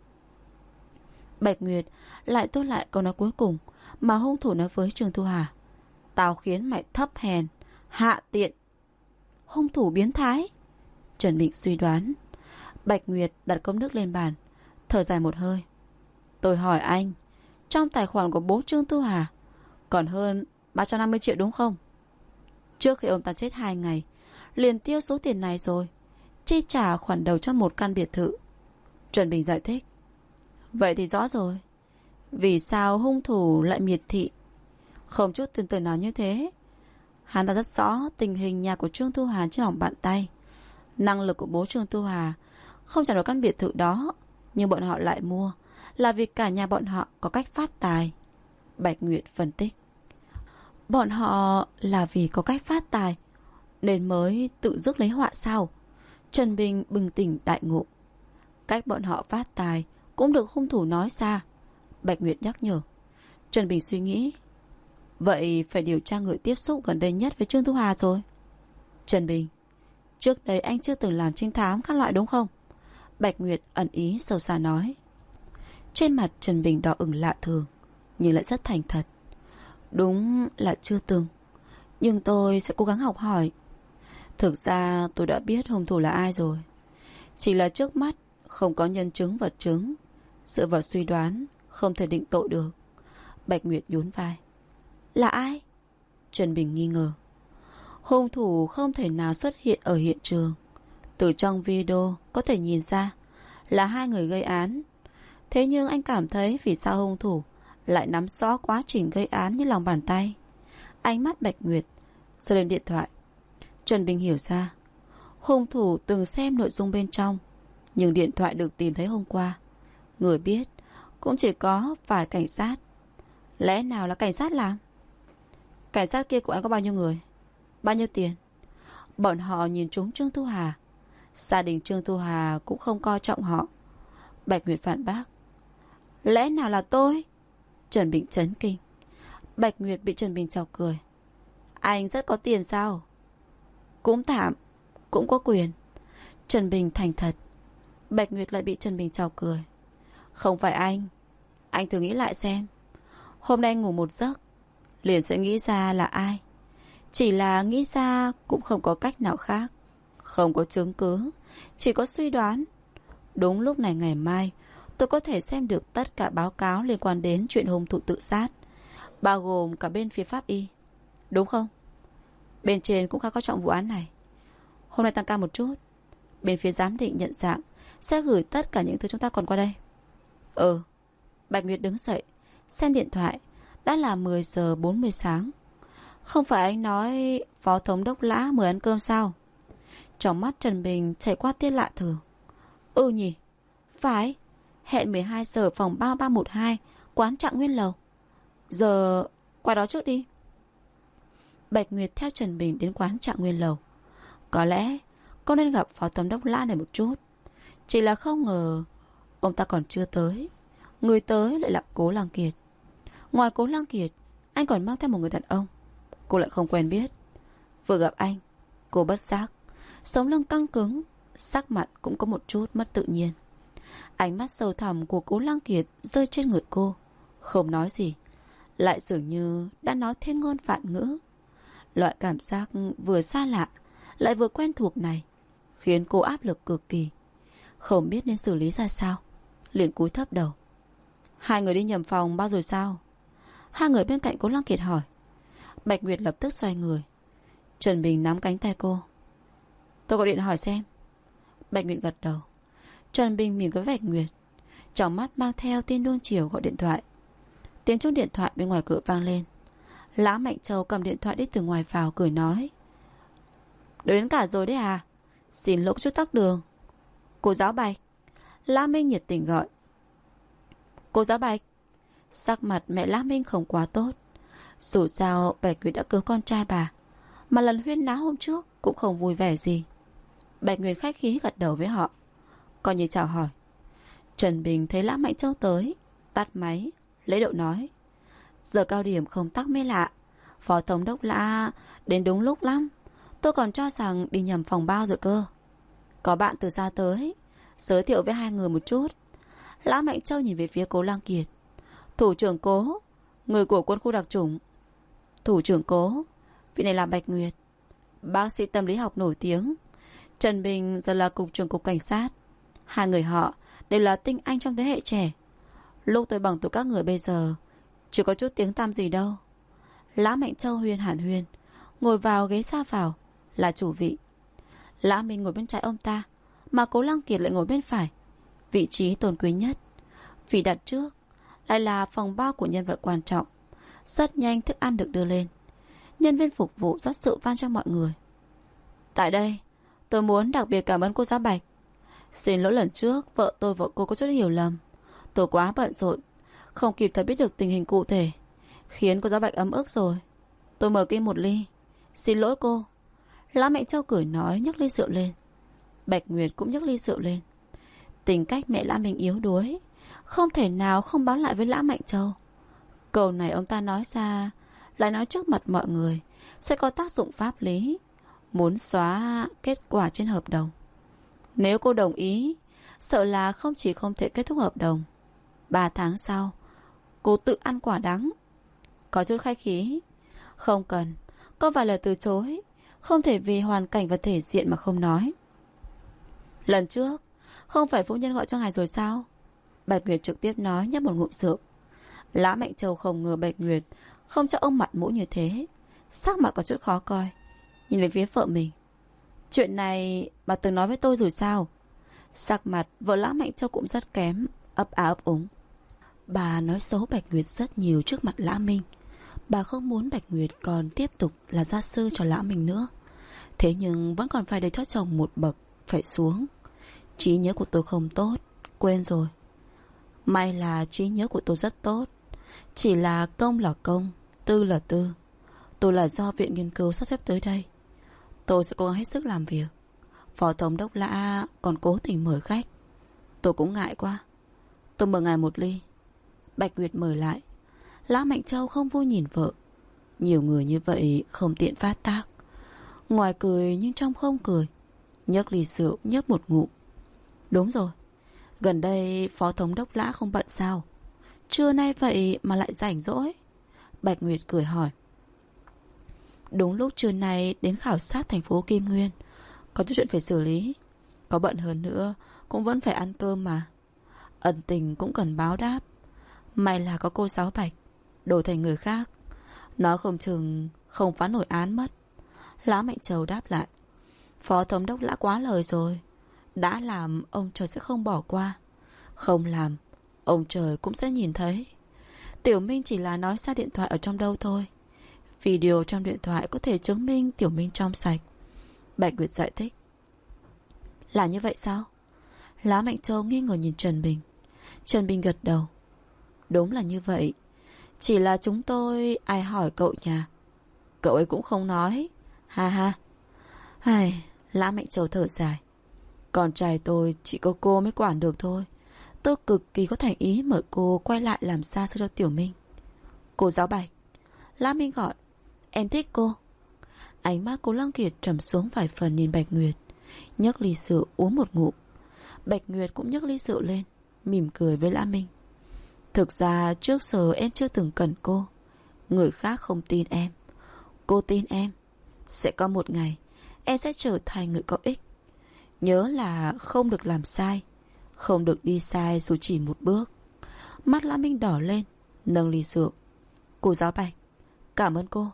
Bạch Nguyệt lại tốt lại câu nói cuối cùng mà hung thủ nói với Trương Thu Hà. Tao khiến mày thấp hèn, hạ tiện. Hung thủ biến thái. Trần Bình suy đoán. Bạch Nguyệt đặt cốc nước lên bàn, thở dài một hơi. Tôi hỏi anh, trong tài khoản của bố Trương Thu Hà còn hơn 350 triệu đúng không? Trước khi ông ta chết 2 ngày liền tiêu số tiền này rồi, chi trả khoản đầu cho một căn biệt thự. Trần Bình giải thích. Vậy thì rõ rồi, vì sao hung thủ lại miệt thị, không chút tin tưởng nào như thế. Hắn ta rất rõ tình hình nhà của Trương Thu Hà trên lòng bàn tay. Năng lực của bố Trương Thu Hà không trả nổi căn biệt thự đó, nhưng bọn họ lại mua là vì cả nhà bọn họ có cách phát tài. Bạch Nguyệt phân tích. Bọn họ là vì có cách phát tài nên mới tự rước lấy họa sao? Trần Bình bừng tỉnh đại ngộ. Cách bọn họ phát tài cũng được hung thủ nói ra. Bạch Nguyệt nhắc nhở. Trần Bình suy nghĩ. Vậy phải điều tra người tiếp xúc gần đây nhất với Trương Thu Hà rồi. Trần Bình, trước đây anh chưa từng làm trinh thám các loại đúng không? Bạch Nguyệt ẩn ý sâu xa nói. Trên mặt Trần Bình đỏ ửng lạ thường, nhưng lại rất thành thật. Đúng là chưa từng, nhưng tôi sẽ cố gắng học hỏi. Thực ra tôi đã biết hung thủ là ai rồi, chỉ là trước mắt không có nhân chứng vật chứng, dựa vào suy đoán không thể định tội được. Bạch Nguyệt nhún vai. Là ai? Trần Bình nghi ngờ. Hung thủ không thể nào xuất hiện ở hiện trường. Từ trong video có thể nhìn ra là 2 người gây án. Thế nhưng anh cảm thấy vì sao hung thủ lại nắm rõ quá trình gây án như lòng bàn tay. Ánh mắt Bạch Nguyệt giơ lên điện thoại. Trần Bình hiểu ra hung thủ từng xem nội dung bên trong, nhưng điện thoại được tìm thấy hôm qua, người biết cũng chỉ có vài cảnh sát. Lẽ nào là cảnh sát làm? Cảnh sát kia của anh có bao nhiêu người? Bao nhiêu tiền? Bọn họ nhìn trúng Trương Thu Hà. Gia đình Trương Thu Hà cũng không coi trọng họ. Bạch Nguyệt phản bác. Lẽ nào là tôi? Trần Bình chấn kinh. Bạch Nguyệt bị Trần Bình chọc cười. Anh rất có tiền sao? Cũng tạm, cũng có quyền. Trần Bình thành thật. Bạch Nguyệt lại bị Trần Bình chọc cười. Không phải anh thử nghĩ lại xem. Hôm nay ngủ một giấc liền sẽ nghĩ ra là ai. Chỉ là nghĩ ra cũng không có cách nào khác, không có chứng cứ, chỉ có suy đoán. Đúng lúc này ngày mai tôi có thể xem được tất cả báo cáo liên quan đến chuyện hung thủ tự sát, bao gồm cả bên phía pháp y. Đúng không? Bên trên cũng khá coi trọng vụ án này. Hôm nay tăng ca một chút, bên phía giám định nhận dạng sẽ gửi tất cả những thứ chúng ta còn qua đây. Bạch Nguyệt đứng dậy, xem điện thoại. Đã là 10 giờ 40 sáng. Không phải anh nói phó thống đốc Lã mời ăn cơm sao? Trong mắt Trần Bình chảy qua tia lạ thường. Nhỉ, phải. Hẹn 12 giờ phòng 3312 quán Trạng Nguyên Lầu. Giờ qua đó trước đi. Bạch Nguyệt theo Trần Bình đến quán Trạng Nguyên Lầu. Có lẽ cô nên gặp phó thống đốc Lã này một chút. Chỉ là không ngờ ông ta còn chưa tới. Người tới lại là Cố Lăng Kiệt. Ngoài Cố Lăng Kiệt, anh còn mang theo một người đàn ông cô lại không quen biết. Vừa gặp anh, cô bất giác sống lưng căng cứng, sắc mặt cũng có một chút mất tự nhiên. Ánh mắt sâu thẳm của Cố Lăng Kiệt rơi trên người cô, không nói gì, lại dường như đã nói thiên ngôn vạn ngữ. Loại cảm giác vừa xa lạ lại vừa quen thuộc này khiến cô áp lực cực kỳ, không biết nên xử lý ra sao, liền cúi thấp đầu. Hai người đi nhầm phòng bao rồi sao? Hai người bên cạnh Cố Lăng Kiệt hỏi. Bạch Nguyệt lập tức xoay người. Trần Bình nắm cánh tay cô. Tôi gọi điện hỏi xem. Bạch Nguyệt gật đầu. Trần Bình mỉm với Bạch Nguyệt, trong mắt mang theo tia nuông chiều gọi điện thoại. Tiếng chuông điện thoại bên ngoài cửa vang lên. Lã Mạnh Châu cầm điện thoại đi từ ngoài vào, cười nói. Đợi đến cả rồi đấy à? Xin lỗi chút tắc đường. Cô giáo Bạch. Lã Minh nhiệt tình gọi. Cô giáo Bạch, Sắc mặt mẹ Lã Minh không quá tốt. Dù sao Bạch Nguyệt đã cứu con trai bà, mà lần huyên náo hôm trước cũng không vui vẻ gì. Bạch Nguyệt khách khí gật đầu với họ, coi như chào hỏi. Trần Bình thấy Lã Mạnh Châu tới, tắt máy, lễ độ nói: giờ cao điểm không tắc mới lạ. Phó thống đốc Lã đến đúng lúc lắm. Tôi còn cho rằng đi nhầm phòng bao rồi cơ. Có bạn từ xa tới, giới thiệu với hai người một chút. Lã Mạnh Châu nhìn về phía Cố Lang Kiệt. Thủ trưởng Cố, người của quân khu đặc chủng. Thủ trưởng Cố, vị này là Bạch Nguyệt, bác sĩ tâm lý học nổi tiếng. Trần Bình giờ là cục trưởng cục cảnh sát. Hai người họ đều là tinh anh trong thế hệ trẻ. Lúc tôi bằng tuổi các người bây giờ chưa có chút tiếng tăm gì đâu. Lã Mạnh Châu huyên hẳn huyên, ngồi vào ghế xa vào, là chủ vị. Lã Minh ngồi bên trái ông ta, mà Cố Lang Kiệt lại ngồi bên phải, vị trí tôn quý nhất. Vì đặt trước lại là phòng bao của nhân vật quan trọng. Rất nhanh thức ăn được đưa lên. Nhân viên phục vụ rót rượu vang cho mọi người. Tại đây tôi muốn đặc biệt cảm ơn cô giáo Bạch. Xin lỗi lần trước vợ tôi và cô có chút hiểu lầm. Tôi quá bận rộn, không kịp thời biết được tình hình cụ thể, khiến cô giáo Bạch ấm ức rồi. Tôi mời kia một ly. Xin lỗi cô. Lã Mạnh Châu cười nói, nhấc ly rượu lên. Bạch Nguyệt cũng nhấc ly rượu lên. Tính cách mẹ Lã Minh yếu đuối, không thể nào không báo lại với Lã Mạnh Châu. Câu này ông ta nói ra, lại nói trước mặt mọi người, sẽ có tác dụng pháp lý, muốn xóa kết quả trên hợp đồng. Nếu cô đồng ý, sợ là không chỉ không thể kết thúc hợp đồng, 3 tháng sau cô tự ăn quả đắng. Có chút khách khí. Không cần, có vài lời từ chối, không thể vì hoàn cảnh và thể diện mà không nói. Lần trước không phải phu nhân gọi cho ngài rồi sao? Bạch Nguyệt trực tiếp nói, nhấp một ngụm rượu. Lã Mạnh Châu không ngờ Bạch Nguyệt không cho ông mặt mũi như thế, sắc mặt có chút khó coi, nhìn về phía vợ mình. Chuyện này bà từng nói với tôi rồi sao? Sắc mặt vợ Lã Mạnh Châu cũng rất kém, ấp á ấp úng. Bà nói xấu Bạch Nguyệt rất nhiều trước mặt Lã Minh. Bà không muốn Bạch Nguyệt còn tiếp tục là gia sư cho Lã Minh nữa. Thế nhưng vẫn còn phải để cho chồng một bậc phải xuống. Trí nhớ của tôi không tốt, quên rồi. May là trí nhớ của tôi rất tốt. Chỉ là công là công, tư là tư. Tôi là do viện nghiên cứu sắp xếp tới đây. Tôi sẽ cố gắng hết sức làm việc. Phó thống đốc Lã còn cố tình mời khách. Tôi cũng ngại quá. Tôi mời ngài một ly. Bạch Nguyệt mời lại. Lã Mạnh Châu không vui nhìn vợ. Nhiều người như vậy không tiện phát tác. Ngoài cười nhưng trong không cười. Nhấc ly rượu nhấp một ngụm. Đúng rồi, gần đây phó thống đốc Lã không bận sao? Trưa nay vậy mà lại rảnh rỗi? Bạch Nguyệt cười hỏi. Đúng lúc trưa nay đến khảo sát thành phố Kim Nguyên, có chút chuyện phải xử lý. Có bận hơn nữa cũng vẫn phải ăn cơm mà. Ân tình cũng cần báo đáp. May là có cô giáo Bạch, đổi thành người khác, nó không chừng không phá nổi án mất. Lã Mạnh Châu đáp lại. Phó thống đốc Lã quá lời rồi. Đã làm ông trời sẽ không bỏ qua, không làm ông trời cũng sẽ nhìn thấy. Tiểu Minh chỉ là nói xa điện thoại ở trong đâu thôi. Video trong điện thoại có thể chứng minh Tiểu Minh trong sạch. Bạch Nguyệt giải thích. Là như vậy sao? Lã Mạnh Châu nghi ngờ nhìn Trần Bình. Trần Bình gật đầu. Đúng là như vậy. Chỉ là chúng tôi ai hỏi cậu nhà, cậu ấy cũng không nói. Ha ha. Ai, Lã Mạnh Châu thở dài. Con trai tôi chỉ có cô mới quản được thôi. Tôi cực kỳ có thành ý mời cô quay lại làm xa xưa cho Tiểu Minh. Cô giáo Bạch. Lã Minh gọi. Em thích cô. Ánh mắt Cố Lang Kiệt trầm xuống vài phần nhìn Bạch Nguyệt, nhấc ly rượu uống một ngụm. Bạch Nguyệt cũng nhấc ly rượu lên, mỉm cười với Lã Minh. Thực ra trước giờ em chưa từng cần cô. Người khác không tin em, cô tin em. Sẽ có một ngày em sẽ trở thành người có ích. Nhớ là không được làm sai, không được đi sai dù chỉ một bước. Mắt Lã Minh đỏ lên, nâng ly rượu. Cô giáo Bạch, cảm ơn cô.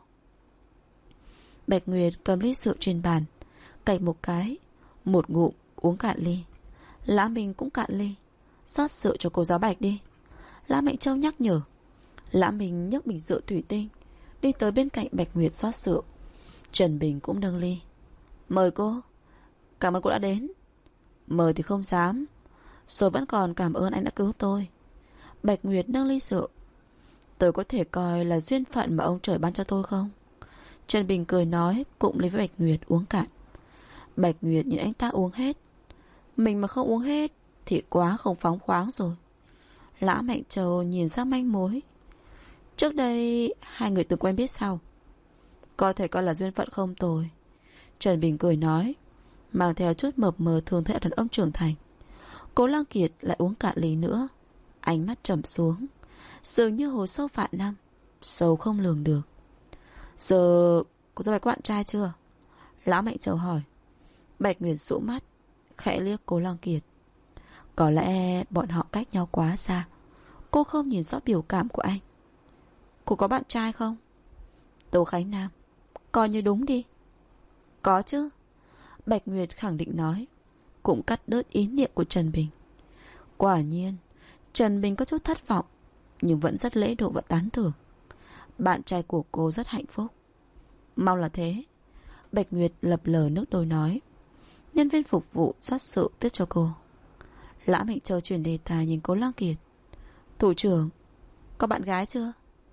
Bạch Nguyệt cầm ly rượu trên bàn, cạch một cái, một ngụm uống cạn ly. Lã Minh cũng cạn ly. Rót rượu cho cô giáo Bạch đi. Lã Mạnh Châu nhắc nhở. Lã Minh nhấc bình rượu thủy tinh, đi tới bên cạnh Bạch Nguyệt rót rượu. Trần Bình cũng nâng ly. Mời cô. Cảm ơn cô đã đến. Mời thì không dám, rồi vẫn còn cảm ơn anh đã cứu tôi. Bạch Nguyệt nâng ly rượu. Tôi có thể coi là duyên phận mà ông trời ban cho tôi không? Trần Bình cười nói, cũng lấy với Bạch Nguyệt uống cạn. Bạch Nguyệt nhìn anh ta uống hết. Mình mà không uống hết thì quá không phóng khoáng rồi. Lã Mạnh Châu nhìn ra manh mối. Trước đây hai người từng quen biết sao? Có thể coi là duyên phận không tồi. Trần Bình cười nói, mang theo chút mập mờ thường thấy ở đàn ông trưởng thành. Cố Lăng Kiệt lại uống cạn ly nữa. Ánh mắt trầm xuống, dường như hồ sâu vạn năm, sâu không lường được. Giờ có ra bài có bạn trai chưa? Lã Mạnh Châu hỏi. Bạch Nguyệt dụ mắt, khẽ liếc Cố Lăng Kiệt. Có lẽ bọn họ cách nhau quá xa. Cô không nhìn rõ biểu cảm của anh. Cô có bạn trai không? Tô Khánh Nam. Coi như đúng đi. Có chứ. Bạch Nguyệt khẳng định nói, cũng cắt đứt ý niệm của Trần Bình. Quả nhiên Trần Bình có chút thất vọng, nhưng vẫn rất lễ độ và tán thưởng. Bạn trai của cô rất hạnh phúc. Mong là thế. Bạch Nguyệt lập lờ nước đôi nói. Nhân viên phục vụ rót rượu tiếp cho cô. Lã Mạnh Châu chuyển đề tài nhìn Cố Lăng Kiệt. Thủ trưởng, có bạn gái chưa?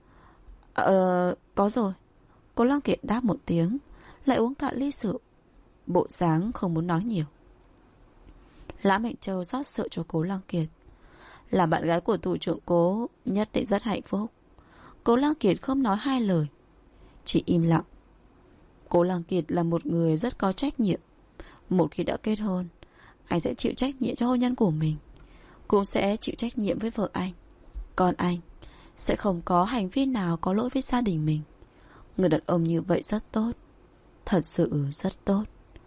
Có rồi. Cố Lăng Kiệt đáp một tiếng, lại uống cạn ly rượu, bộ dáng không muốn nói nhiều. Lã Mạnh Châu rót rượu cho Cố Lăng Kiệt. Là bạn gái của thủ trưởng Cố, nhất định rất hạnh phúc. Cố Lăng Kiệt không nói hai lời, chỉ im lặng. Cố Lăng Kiệt là một người rất có trách nhiệm. Một khi đã kết hôn, anh sẽ chịu trách nhiệm cho hôn nhân của mình, cũng sẽ chịu trách nhiệm với vợ anh. Còn anh sẽ không có hành vi nào có lỗi với gia đình mình. Người đàn ông như vậy rất tốt, thật sự rất tốt.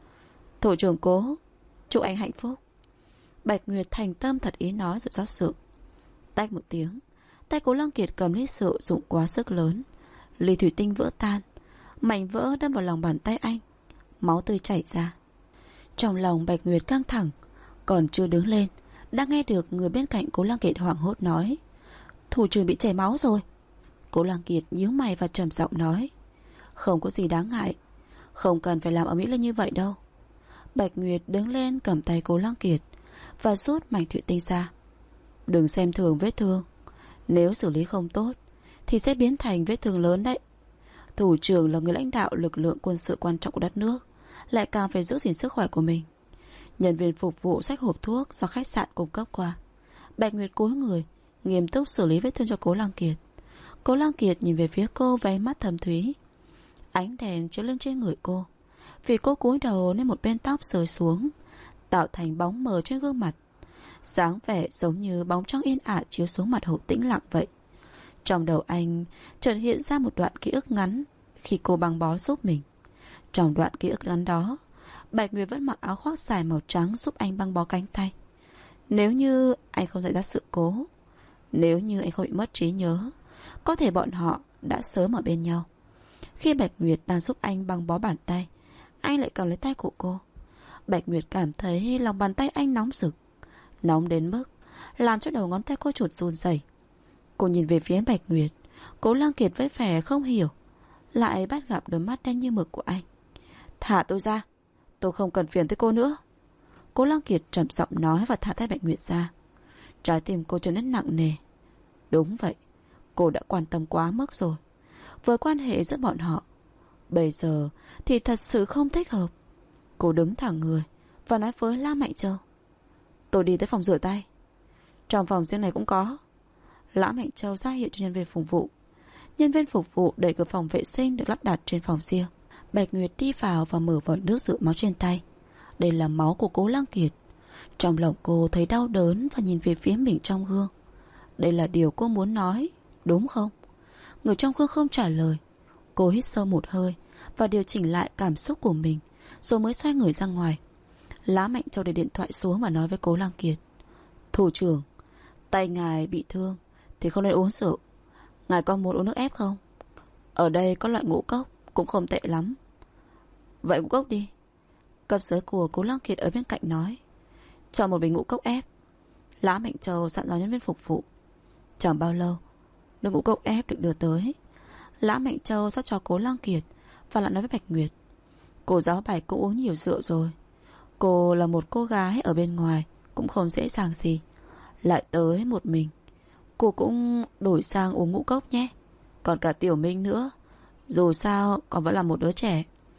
Thủ trưởng Cố, chúc anh hạnh phúc. Bạch Nguyệt thành tâm thật ý nói rồi rót rượu. Tách một tiếng, tay Cố Lăng Kiệt cầm ly rượu dụng quá sức lớn, ly thủy tinh vỡ tan, mảnh vỡ đâm vào lòng bàn tay anh, máu tươi chảy ra. Trong lòng Bạch Nguyệt căng thẳng, còn chưa đứng lên đã nghe được người bên cạnh Cố Lăng Kiệt hoảng hốt nói, thủ trưởng bị chảy máu rồi. Cố Lăng Kiệt nhíu mày và trầm giọng nói, không có gì đáng ngại, không cần phải làm ầm ĩ lên như vậy đâu. Bạch Nguyệt đứng lên cầm tay Cố Lăng Kiệt và rút mảnh thủy tinh ra. Đừng xem thường vết thương, nếu xử lý không tốt thì sẽ biến thành vết thương lớn đấy. Thủ trưởng là người lãnh đạo lực lượng quân sự quan trọng của đất nước, lại càng phải giữ gìn sức khỏe của mình. Nhân viên phục vụ xách hộp thuốc do khách sạn cung cấp qua. Bạch Nguyệt cúi người, nghiêm túc xử lý vết thương cho Cố Lăng Kiệt. Cố Lăng Kiệt nhìn về phía cô với ánh mắt thâm thúy. Ánh đèn chiếu lên trên người cô, vì cô cúi đầu nên một bên tóc rơi xuống, tạo thành bóng mờ trên gương mặt. Dáng vẻ giống như bóng trăng yên ả chiếu xuống mặt hồ tĩnh lặng vậy. Trong đầu anh chợt hiện ra một đoạn ký ức ngắn khi cô băng bó giúp mình. Trong đoạn ký ức ngắn đó, Bạch Nguyệt vẫn mặc áo khoác dài màu trắng giúp anh băng bó cánh tay. Nếu như anh không xảy ra sự cố, nếu như anh không bị mất trí nhớ, có thể bọn họ đã sớm ở bên nhau. Khi Bạch Nguyệt đang giúp anh băng bó bàn tay, anh lại cầm lấy tay của cô. Bạch Nguyệt cảm thấy lòng bàn tay anh nóng rực, nóng đến mức làm cho đầu ngón tay cô chuột run rẩy. Cô nhìn về phía Bạch Nguyệt. Cố Lăng Kiệt với vẻ không hiểu, lại bắt gặp đôi mắt đen như mực của anh. Thả tôi ra, tôi không cần phiền tới cô nữa. Cố Lăng Kiệt trầm giọng nói và thả tay Bạch Nguyệt ra. Trái tim cô trở nên nặng nề. Đúng vậy, cô đã quan tâm quá mức rồi với quan hệ giữa bọn họ. Bây giờ thì thật sự không thích hợp. Cô đứng thẳng người và nói với La Mạnh Châu, tôi đi tới phòng rửa tay. Trong phòng riêng này cũng có. Lã Mạnh Châu ra hiệu cho nhân viên phục vụ. Nhân viên phục vụ đẩy cửa phòng vệ sinh được lắp đặt trên phòng riêng. Bạch Nguyệt đi vào và mở vòi nước rửa máu trên tay. Đây là máu của Cố Lăng Kiệt. Trong lòng cô thấy đau đớn và nhìn về phía mình trong gương. Đây là điều cô muốn nói, đúng không? Người trong gương không trả lời. Cô hít sâu một hơi và điều chỉnh lại cảm xúc của mình, rồi mới xoay người ra ngoài. Lã Mạnh Châu để điện thoại xuống và nói với Cố Lăng Kiệt, thủ trưởng, tay ngài bị thương thì không nên uống rượu. Ngài có muốn uống nước ép không? Ở đây có loại ngũ cốc cũng không tệ lắm. Vậy ngũ cốc đi. Cấp dưới của Cố Lăng Kiệt ở bên cạnh nói, cho một bình ngũ cốc ép. Lã Mạnh Châu dặn dò nhân viên phục vụ. Chẳng bao lâu, nước ngũ cốc ép được đưa tới. Lã Mạnh Châu rót cho Cố Lăng Kiệt và lại nói với Bạch Nguyệt, cô giáo Bạch cũng uống nhiều rượu rồi. Cô là một cô gái ở bên ngoài cũng không dễ dàng gì, lại tới một mình. Cô cũng đổi sang uống ngũ cốc nhé. Còn cả Tiểu Minh nữa. Dù sao còn vẫn là một đứa trẻ.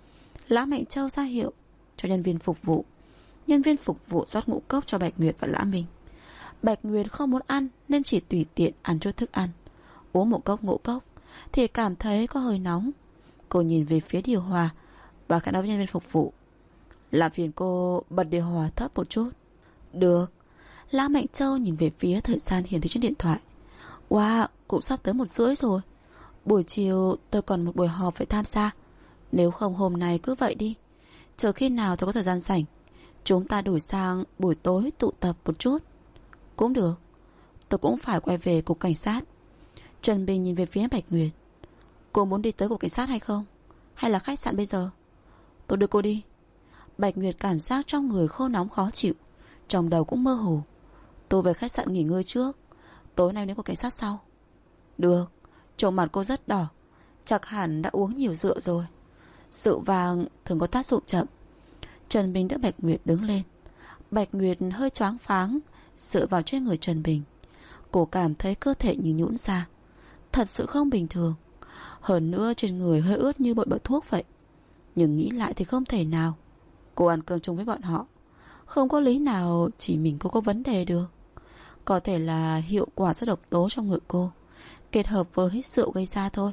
Lã Mạnh Châu ra hiệu cho nhân viên phục vụ. Nhân viên phục vụ rót ngũ cốc cho Bạch Nguyệt và Lã Minh. Bạch Nguyệt không muốn ăn nên chỉ tùy tiện ăn chút thức ăn. Uống một cốc ngũ cốc thì cảm thấy có hơi nóng. Cô nhìn về phía điều hòa và khẽ nói với nhân viên phục vụ: làm phiền cô bật điều hòa thấp một chút. Được. Lã Mạnh Châu nhìn về phía thời gian hiển thị trên điện thoại. Wow, cũng sắp tới 1:30 rồi. Buổi chiều tôi còn một buổi họp phải tham gia. Nếu không hôm nay cứ vậy đi. Chờ khi nào tôi có thời gian rảnh, chúng ta đổi sang buổi tối tụ tập một chút. Cũng được. Tôi cũng phải quay về cục cảnh sát. Trần Bình nhìn về phía Bạch Nguyệt. Cô muốn đi tới cục cảnh sát hay không? Hay là khách sạn bây giờ? Tôi đưa cô đi. Bạch Nguyệt cảm giác trong người khô nóng khó chịu, trong đầu cũng mơ hồ. Tôi về khách sạn nghỉ ngơi trước, tối nay đến cục cảnh sát sau. Được. Trông mặt cô rất đỏ, chắc hẳn đã uống nhiều rượu rồi. Rượu vàng thường có tác dụng chậm. Trần Bình đỡ Bạch Nguyệt đứng lên. Bạch Nguyệt hơi choáng váng dựa vào trên người Trần Bình. Cô cảm thấy cơ thể như nhũn ra, thật sự không bình thường. Hơn nữa trên người hơi ướt như bội bợt thuốc vậy. Nhưng nghĩ lại thì không thể nào. Cô ăn cơm chung với bọn họ, không có lý nào chỉ mình cô có vấn đề được. Có thể là hiệu quả do độc tố trong người cô kết hợp với rượu gây ra thôi.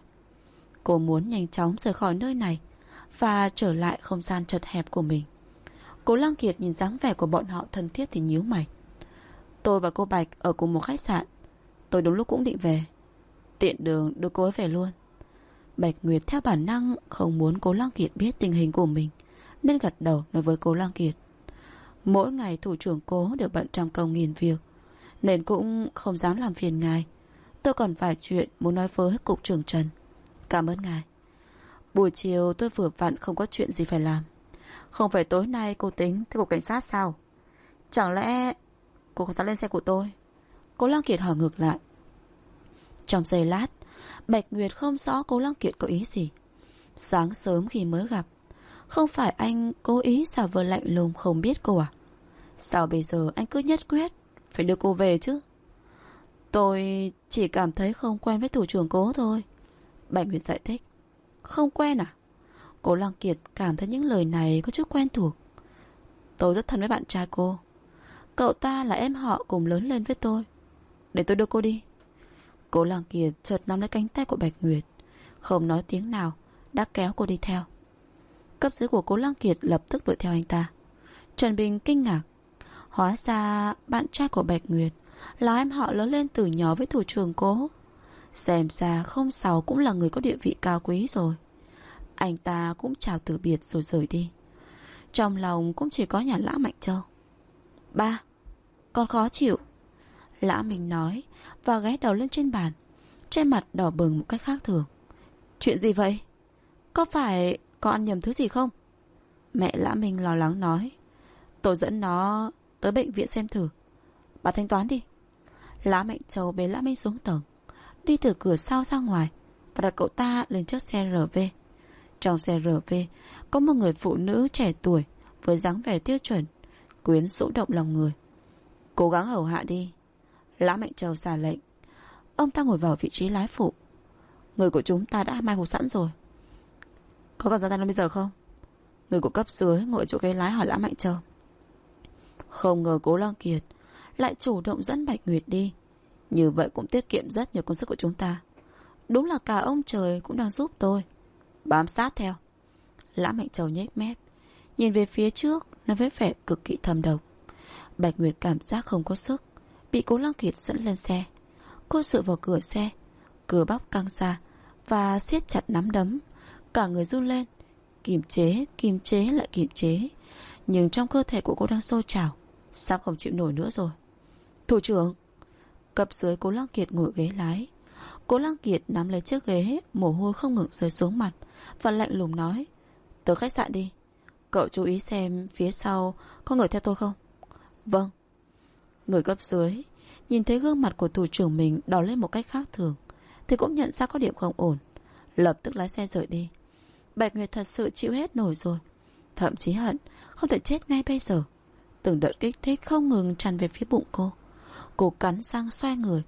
Cô muốn nhanh chóng rời khỏi nơi này và trở lại không gian chật hẹp của mình. Cố Lăng Kiệt nhìn dáng vẻ của bọn họ thân thiết thì nhíu mày. Tôi và cô Bạch ở cùng một khách sạn. Tôi đúng lúc cũng định về, tiện đường đưa cô ấy về luôn. Bạch Nguyệt theo bản năng không muốn Cố Lăng Kiệt biết tình hình của mình, nên gật đầu nói với Cố Lăng Kiệt. Mỗi ngày thủ trưởng Cố đều bận trăm công nghìn việc, nên cũng không dám làm phiền ngài. Tôi còn vài chuyện muốn nói với cục trưởng Trần. Cảm ơn ngài. Buổi chiều tôi vừa vặn không có chuyện gì phải làm. Không phải tối nay cô tính tới cục cảnh sát sao? Chẳng lẽ cô không dám lên xe của tôi? Cố Lăng Kiệt hỏi ngược lại. Trong giây lát, Bạch Nguyệt không rõ Cố Lăng Kiệt có ý gì. Sáng sớm khi mới gặp, không phải anh cố ý giả vờ lạnh lùng không biết cô à? Sao bây giờ anh cứ nhất quyết phải đưa cô về chứ? Tôi chỉ cảm thấy không quen với thủ trưởng Cố thôi. Bạch Nguyệt giải thích. Không quen à? Cố Lăng Kiệt cảm thấy những lời này có chút quen thuộc. Tôi rất thân với bạn trai cô. Cậu ta là em họ cùng lớn lên với tôi. Để tôi đưa cô đi. Cố Lăng Kiệt chợt nắm lấy cánh tay của Bạch Nguyệt, không nói tiếng nào đã kéo cô đi theo. Cấp dưới của Cố Lăng Kiệt lập tức đuổi theo anh ta. Trần Bình kinh ngạc. Hóa ra bạn trai của Bạch Nguyệt là em họ lớn lên từ nhỏ với thủ trưởng Cố. Xem ra không sáu cũng là người có địa vị cao quý rồi. Anh ta cũng chào từ biệt rồi rời đi. Trong lòng cũng chỉ có nhà Lã Mạnh Châu. Ba, con khó chịu. Lã Minh nói và ghé đầu lên trên bàn, trên mặt đỏ bừng một cách khác thường. Chuyện gì vậy? Có phải con ăn nhầm thứ gì không? Mẹ Lã Minh lo lắng nói. Tôi dẫn nó tới bệnh viện xem thử. Bà thanh toán đi. Lã Mạnh Châu bế Lã Minh xuống tầng, đi từ cửa sau ra ngoài và đặt cậu ta lên chiếc xe RV. Trong xe RV có một người phụ nữ trẻ tuổi với dáng vẻ tiêu chuẩn, quyến rũ động lòng người. Cố gắng hầu hạ đi. Lã Mạnh Châu ra lệnh. Ông ta ngồi vào vị trí lái phụ. Người của chúng ta đã mai phục sẵn rồi. Có cần ra tay bây giờ không? Người của cấp dưới ngồi ở chỗ ghế lái hỏi Lã Mạnh Châu. Không ngờ Cố Lăng Kiệt lại chủ động dẫn Bạch Nguyệt đi. Như vậy cũng tiết kiệm rất nhiều công sức của chúng ta. Đúng là cả ông trời cũng đang giúp tôi. Bám sát theo. Lã Mạnh Châu nhếch mép, nhìn về phía trước, nói với vẻ cực kỳ thâm độc. Bạch Nguyệt cảm giác không có sức, bị Cố Lăng Kiệt dẫn lên xe. Cô dựa vào cửa xe, cửa bắp căng ra và siết chặt nắm đấm. Cả người run lên, kiềm chế lại kiềm chế. Nhưng trong cơ thể của cô đang sôi trào, sắp không chịu nổi nữa rồi. Thủ trưởng. Cấp dưới Cố Lăng Kiệt ngồi ghế lái. Cố Lăng Kiệt nắm lấy chiếc ghế, mồ hôi không ngừng rơi xuống mặt và lạnh lùng nói. Tới khách sạn đi. Cậu chú ý xem phía sau có người theo tôi không? Vâng. Người cấp dưới nhìn thấy gương mặt của thủ trưởng mình đỏ lên một cách khác thường thì cũng nhận ra có điểm không ổn, lập tức lái xe rời đi. Bạch Nguyệt thật sự chịu hết nổi rồi, thậm chí hận không thể chết ngay bây giờ. Từng đợt kích thích không ngừng tràn về phía bụng cô. Cô cắn răng xoay người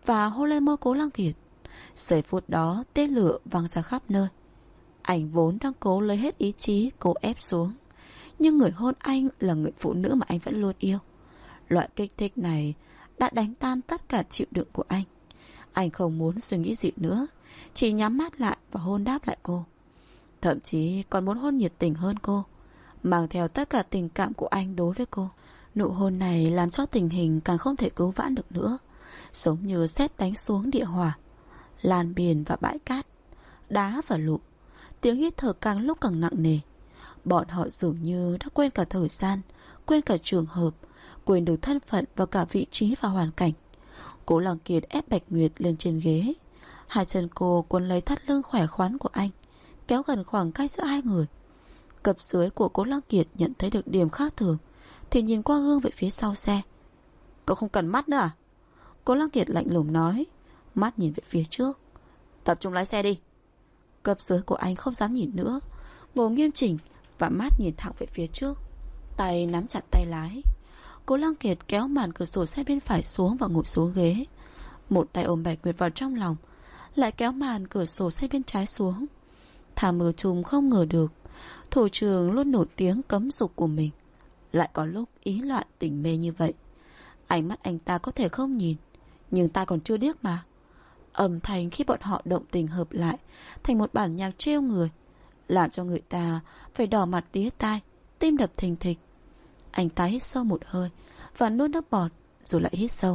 và hôn lên môi Cố Lăng Kiệt. Giây phút đó tên lửa văng ra khắp nơi. Anh vốn đang cố lấy hết ý chí cố ép xuống, nhưng người hôn anh là người phụ nữ mà anh vẫn luôn yêu. Loại kích thích này đã đánh tan tất cả chịu đựng của anh. Anh không muốn suy nghĩ gì nữa, chỉ nhắm mắt lại và hôn đáp lại cô. Thậm chí còn muốn hôn nhiệt tình hơn cô, mang theo tất cả tình cảm của anh đối với cô. Nụ hôn này làm cho tình hình càng không thể cứu vãn được nữa, giống như sét đánh xuống địa hỏa. Lan biển và bãi cát, đá và lụa, tiếng hít thở càng lúc càng nặng nề. Bọn họ dường như đã quên cả thời gian, quên cả trường hợp, quên được thân phận và cả vị trí và hoàn cảnh. Cố Lăng Kiệt ép Bạch Nguyệt lên trên ghế. Hai chân cô quấn lấy thắt lưng khỏe khoắn của anh, kéo gần khoảng cách giữa hai người. Cấp dưới của Cố Lăng Kiệt nhận thấy được điểm khác thường thì nhìn qua gương về phía sau xe. Cậu không cần mắt nữa à? Cố Lăng Kiệt lạnh lùng nói, mắt nhìn về phía trước. Tập trung lái xe đi. Cấp dưới của anh không dám nhìn nữa, ngồi nghiêm chỉnh và mắt nhìn thẳng về phía trước, tay nắm chặt tay lái. Cố Lăng Kiệt kéo màn cửa sổ xe bên phải xuống và ngồi xuống ghế. Một tay ôm Bạch Nguyệt vào trong lòng, lại kéo màn cửa sổ xe bên trái xuống. Thả Mưa Trùm không ngờ được thủ trưởng luôn nổi tiếng cấm dục của mình lại có lúc ý loạn tình mê như vậy. Ánh mắt anh ta có thể không nhìn, nhưng ta còn chưa điếc mà. Âm thanh khi bọn họ động tình hợp lại thành một bản nhạc trêu người, làm cho người ta phải đỏ mặt tía tai, tim đập thình thịch. Anh ta hít sâu một hơi và nuốt nước bọt, rồi lại hít sâu.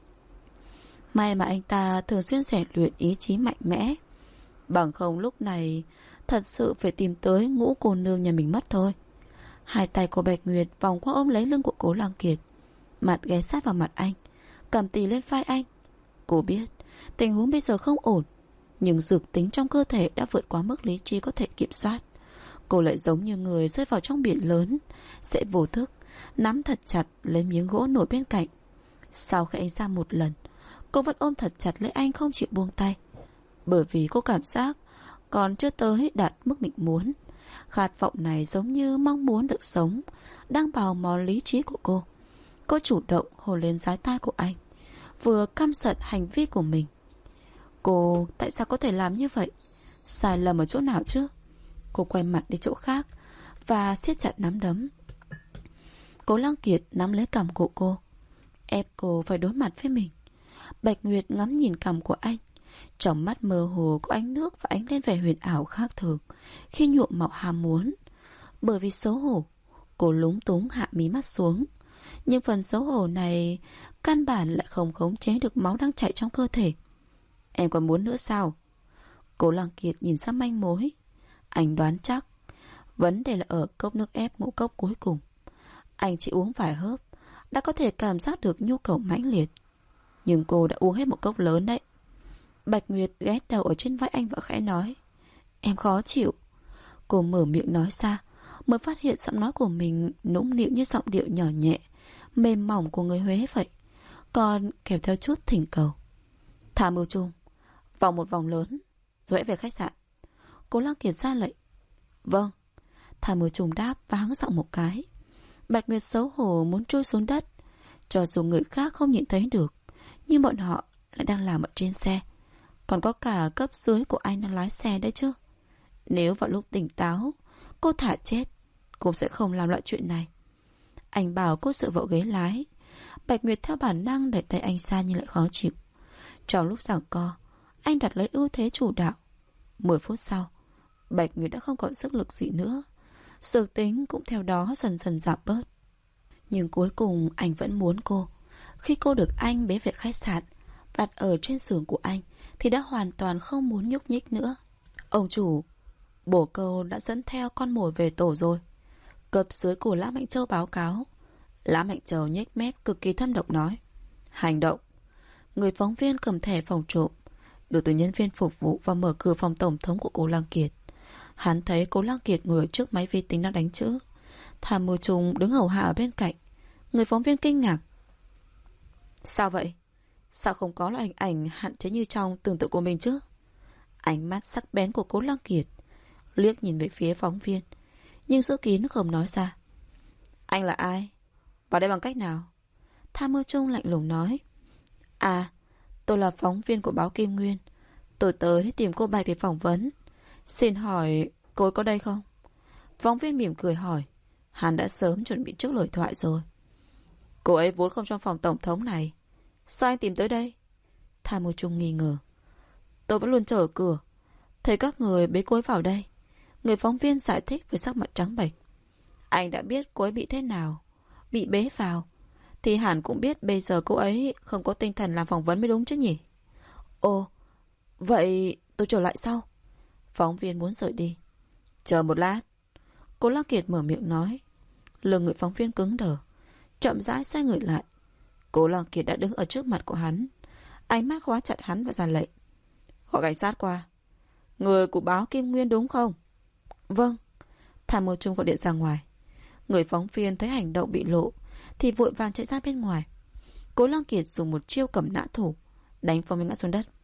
May mà anh ta thường xuyên rèn luyện ý chí mạnh mẽ, bằng không lúc này thật sự phải tìm tới Ngũ cô nương nhà mình mất thôi. Hai tay của Bạch Nguyệt vòng qua ôm lấy lưng của Cố Lăng Kiệt, mặt ghé sát vào mặt anh, cầm tì lên vai anh. Cô biết tình huống bây giờ không ổn, nhưng dược tính trong cơ thể đã vượt quá mức lý trí có thể kiểm soát. Cô lại giống như người rơi vào trong biển lớn, sẽ vô thức nắm thật chặt lấy miếng gỗ nổi bên cạnh. Sau khi anh ra một lần, cô vẫn ôm thật chặt lấy anh không chịu buông tay, bởi vì cô cảm giác còn chưa tới đạt mức mình muốn. Khát vọng này giống như mong muốn được sống đang bào mòn lý trí của cô. Cô chủ động hôn lên dái tai của anh, vừa căm giận hành vi của mình. Cô tại sao có thể làm như vậy? Sai lầm ở chỗ nào chứ? Cô quay mặt đi chỗ khác và siết chặt nắm đấm. Cố Lăng Kiệt nắm lấy cằm của cô, ép cô phải đối mặt với mình. Bạch Nguyệt ngắm nhìn cằm của anh, trong mắt mơ hồ có ánh nước và ánh lên vẻ huyền ảo khác thường khi nhuộm màu ham muốn. Bởi vì xấu hổ, cô lúng túng hạ mí mắt xuống. Nhưng phần xấu hổ này căn bản lại không khống chế được máu đang chảy trong cơ thể. Em còn muốn nữa sao? Cố Lăng Kiệt nhìn ra manh mối. Anh đoán chắc vấn đề là ở cốc nước ép ngũ cốc cuối cùng. Anh chỉ uống vài hớp đã có thể cảm giác được nhu cầu mãnh liệt, nhưng cô đã uống hết một cốc lớn đấy. Bạch Nguyệt ghé đầu ở trên vai anh và khẽ nói, em khó chịu. Cô mở miệng nói ra, mới phát hiện giọng nói của mình nũng nịu như giọng điệu nhỏ nhẹ, mềm mỏng của người Huế vậy, còn kèm theo chút thỉnh cầu. Thả Mưu Trung, vòng một vòng lớn rồi hãy về khách sạn. Cố Lăng Kiệt ra lệnh. Vâng. Thả Mưu Trung đáp và hắng giọng một cái. Bạch Nguyệt xấu hổ muốn trôi xuống đất. Cho dù người khác không nhìn thấy được, nhưng bọn họ lại đang làm ở trên xe. Còn có cả cấp dưới của anh đang lái xe đấy chứ. Nếu vào lúc tỉnh táo cô thả chết, cô sẽ không làm loại chuyện này. Anh bảo cô dựa vào ghế lái. Bạch Nguyệt theo bản năng đẩy tay anh ra nhưng lại khó chịu. Trong lúc giằng co, anh đặt lấy ưu thế chủ đạo. 10 phút sau, Bạch Nguyệt đã không còn sức lực gì nữa. Dược tính cũng theo đó dần dần giảm bớt. Nhưng cuối cùng anh vẫn muốn cô. Khi cô được anh bế về khách sạn, đặt ở trên giường của anh, thì đã hoàn toàn không muốn nhúc nhích nữa. Ông chủ, bổ câu đã dẫn theo con mồi về tổ rồi. Cấp dưới của Lã Mạnh Châu báo cáo. Lã Mạnh Châu nhếch mép cực kỳ thâm độc nói. Hành động. Người phóng viên cầm thẻ phòng trộm, được từ nhân viên phục vụ và mở cửa phòng tổng thống của Cố Lăng Kiệt. Hắn thấy Cố Lăng Kiệt ngồi ở trước máy vi tính đang đánh chữ. Thả Mưu Trung đứng hầu hạ ở bên cạnh. Người phóng viên kinh ngạc. Sao vậy? Sao không có loại hình ảnh hạn chế như trong tưởng tượng của mình chứ? Ánh mắt sắc bén của Cố Lăng Kiệt liếc nhìn về phía phóng viên, nhưng giữ kín không nói ra. Anh là ai? Vào đây bằng cách nào? Thả Mưu Trung lạnh lùng nói. À, Tôi là phóng viên của báo Kim Nguyên. Tôi tới tìm cô Bạch để phỏng vấn. Xin hỏi cô ấy có đây không? Phóng viên mỉm cười hỏi. Hắn đã sớm chuẩn bị trước lời thoại rồi. Cô ấy vốn không trong phòng tổng thống này. Sao anh tìm tới đây? Tham mưu Trung nghi ngờ. Tôi vẫn luôn chờ ở cửa. Thấy các người bế cô ấy vào đây. Người phóng viên giải thích với sắc mặt trắng bệch. Anh đã biết cô ấy bị thế nào, bị bế vào, thì hẳn cũng biết bây giờ cô ấy không có tinh thần làm phỏng vấn mới đúng chứ nhỉ? Ồ, vậy tôi trở lại sau. Phóng viên muốn rời đi. Chờ một lát. Cố Lăng Kiệt mở miệng nói. Lưng người phóng viên cứng đờ, chậm rãi xoay người lại. Cố Lăng Kiệt đã đứng ở trước mặt của hắn, ánh mắt khóa chặt hắn và ra lệnh. Gọi cảnh sát qua. Người của báo Kim Nguyên đúng không? Vâng. Tham mưu Trung gọi điện ra ngoài. Người phóng viên thấy hành động bị lộ thì vội vàng chạy ra bên ngoài. Cố Lăng Kiệt dùng một chiêu cầm nã thủ, đánh phóng viên ngã xuống đất.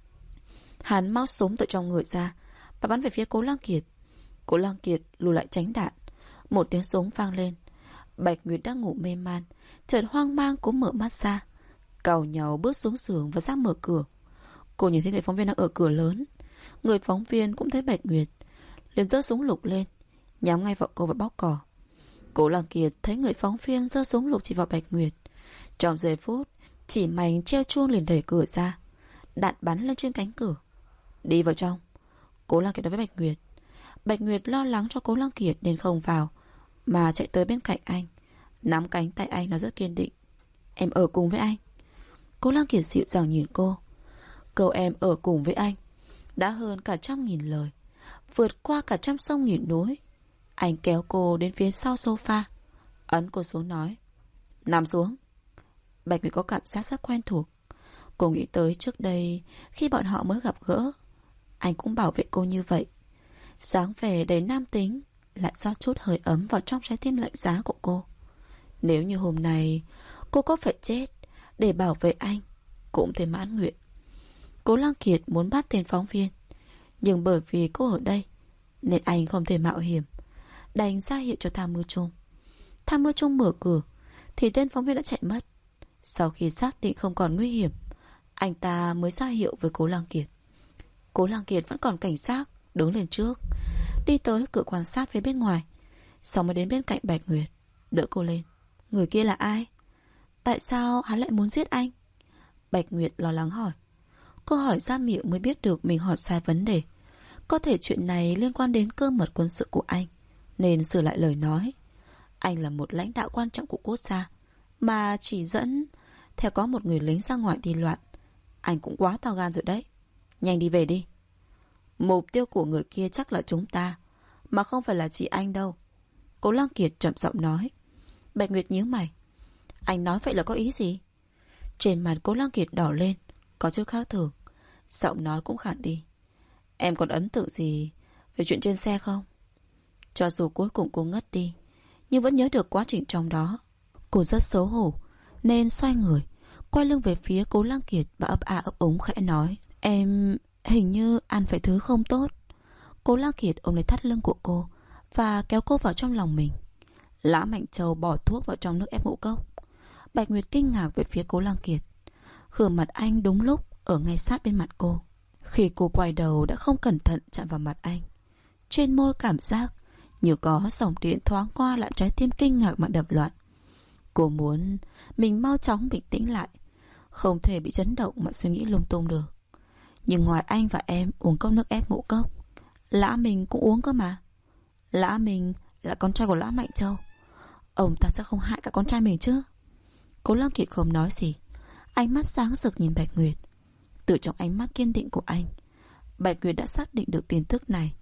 Hắn móc súng từ trong người ra và bắn về phía Cố Lăng Kiệt. Cố Lăng Kiệt lùi lại tránh đạn. Một tiếng súng vang lên. Bạch Nguyệt đang ngủ mê man, chợt hoang mang cố mở mắt ra, càu nhàu bước xuống giường và ra mở cửa. Cô nhìn thấy người phóng viên đang ở cửa lớn. Người phóng viên cũng thấy Bạch Nguyệt, liền giơ súng lục lên, nhắm ngay vào cô và bóp cò. Cố Lăng Kiệt thấy người phóng viên giơ súng lục chỉ vào Bạch Nguyệt. Trong giây phút chỉ mảnh treo chuông liền đẩy cửa ra, đạn bắn lên trên cánh cửa. Đi vào trong. Cố Lăng Kiệt nói với Bạch Nguyệt. Bạch Nguyệt lo lắng cho Cố Lăng Kiệt nên không vào, mà chạy tới bên cạnh anh, nắm cánh tay anh nói rất kiên định. Em ở cùng với anh. Cố Lăng Kiệt dịu dàng nhìn cô. Câu em ở cùng với anh đã hơn cả 100.000 lời, vượt qua cả 100 sông nghìn núi. Anh kéo cô đến phía sau sofa, ấn cô xuống nói. Nằm xuống. Bạch Nguyệt có cảm giác rất quen thuộc. Cô nghĩ tới trước đây khi bọn họ mới gặp gỡ, anh cũng bảo vệ cô như vậy. Dáng vẻ đầy nam tính lại rót chút hơi ấm vào trong trái tim lạnh giá của cô. Nếu như hôm nay cô có phải chết để bảo vệ anh, cũng thấy mãn nguyện. Cố Lăng Kiệt muốn bắt tên phóng viên, nhưng bởi vì cô ở đây nên anh không thể mạo hiểm, đành ra hiệu cho Tham mưu Trung. Tham mưu Trung mở cửa thì tên phóng viên đã chạy mất. Sau khi xác định không còn nguy hiểm, anh ta mới ra hiệu với Cố Lăng Kiệt. Cố Lăng Kiệt vẫn còn cảnh giác, đứng lên trước, đi tới cửa quan sát phía bên ngoài, sau mới đến bên cạnh Bạch Nguyệt, đỡ cô lên. Người kia là ai? Tại sao hắn lại muốn giết anh? Bạch Nguyệt lo lắng hỏi. Cô hỏi ra miệng mới biết được mình hỏi sai vấn đề. Có thể chuyện này liên quan đến cơ mật quân sự của anh, nên sửa lại lời nói. Anh là một lãnh đạo quan trọng của quốc gia, mà chỉ dẫn theo có một người lính ra ngoài đi loạn. Anh cũng quá to gan rồi đấy. Nhanh đi về đi. Mục tiêu của người kia chắc là chúng ta, mà không phải là chị anh đâu. Cố Lăng Kiệt trầm giọng nói. Bạch Nguyệt nhíu mày. Anh nói vậy là có ý gì? Trên mặt Cố Lăng Kiệt đỏ lên, có chút khác thường. Giọng nói cũng khản đi. Em còn ấn tượng gì về chuyện trên xe không? Cho dù cuối cùng cô ngất đi, nhưng vẫn nhớ được quá trình trong đó. Cô rất xấu hổ nên xoay người, quay lưng về phía Cố Lăng Kiệt và ấp a ấp úng khẽ nói. Em hình như ăn phải thứ không tốt. Cố Lăng Kiệt ôm lấy thắt lưng của cô và kéo cô vào trong lòng mình. Lã Mạnh Châu bỏ thuốc vào trong nước ép ngũ cốc. Bạch Nguyệt kinh ngạc về phía Cố Lăng Kiệt. Gương mặt anh đúng lúc ở ngay sát bên mặt cô. Khi cô quay đầu đã không cẩn thận chạm vào mặt anh. Trên môi cảm giác như có dòng điện thoáng qua làm trái tim kinh ngạc mà đập loạn. Cô muốn mình mau chóng bình tĩnh lại, không thể bị chấn động mà suy nghĩ lung tung được. Nhưng ngoài anh và em uống cốc nước ép ngũ cốc, Lã Minh cũng uống cơ mà. Lã Minh là con trai của Lã Mạnh Châu, ông ta sẽ không hại cả con trai mình chứ? Cố Lăng Kiệt không nói gì, ánh mắt sáng rực nhìn Bạch Nguyệt. Từ trong ánh mắt kiên định của anh, Bạch Nguyệt đã xác định được tin tức này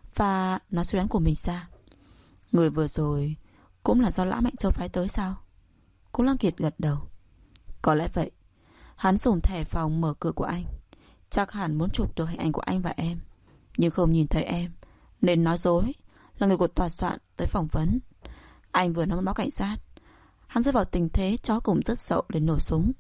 và nói suy đoán của mình ra. Người vừa rồi cũng là do Lã Mạnh Châu phái tới sao? Cố Lăng Kiệt gật đầu. Có lẽ vậy. Hắn dùng thẻ phòng mở cửa của anh, chắc hẳn muốn chụp được hình ảnh của anh và em, nhưng không nhìn thấy em nên nói dối là người của tòa soạn tới phỏng vấn. Anh vừa nói báo cảnh sát, hắn rơi vào tình thế chó cùng rất dậu để nổ súng.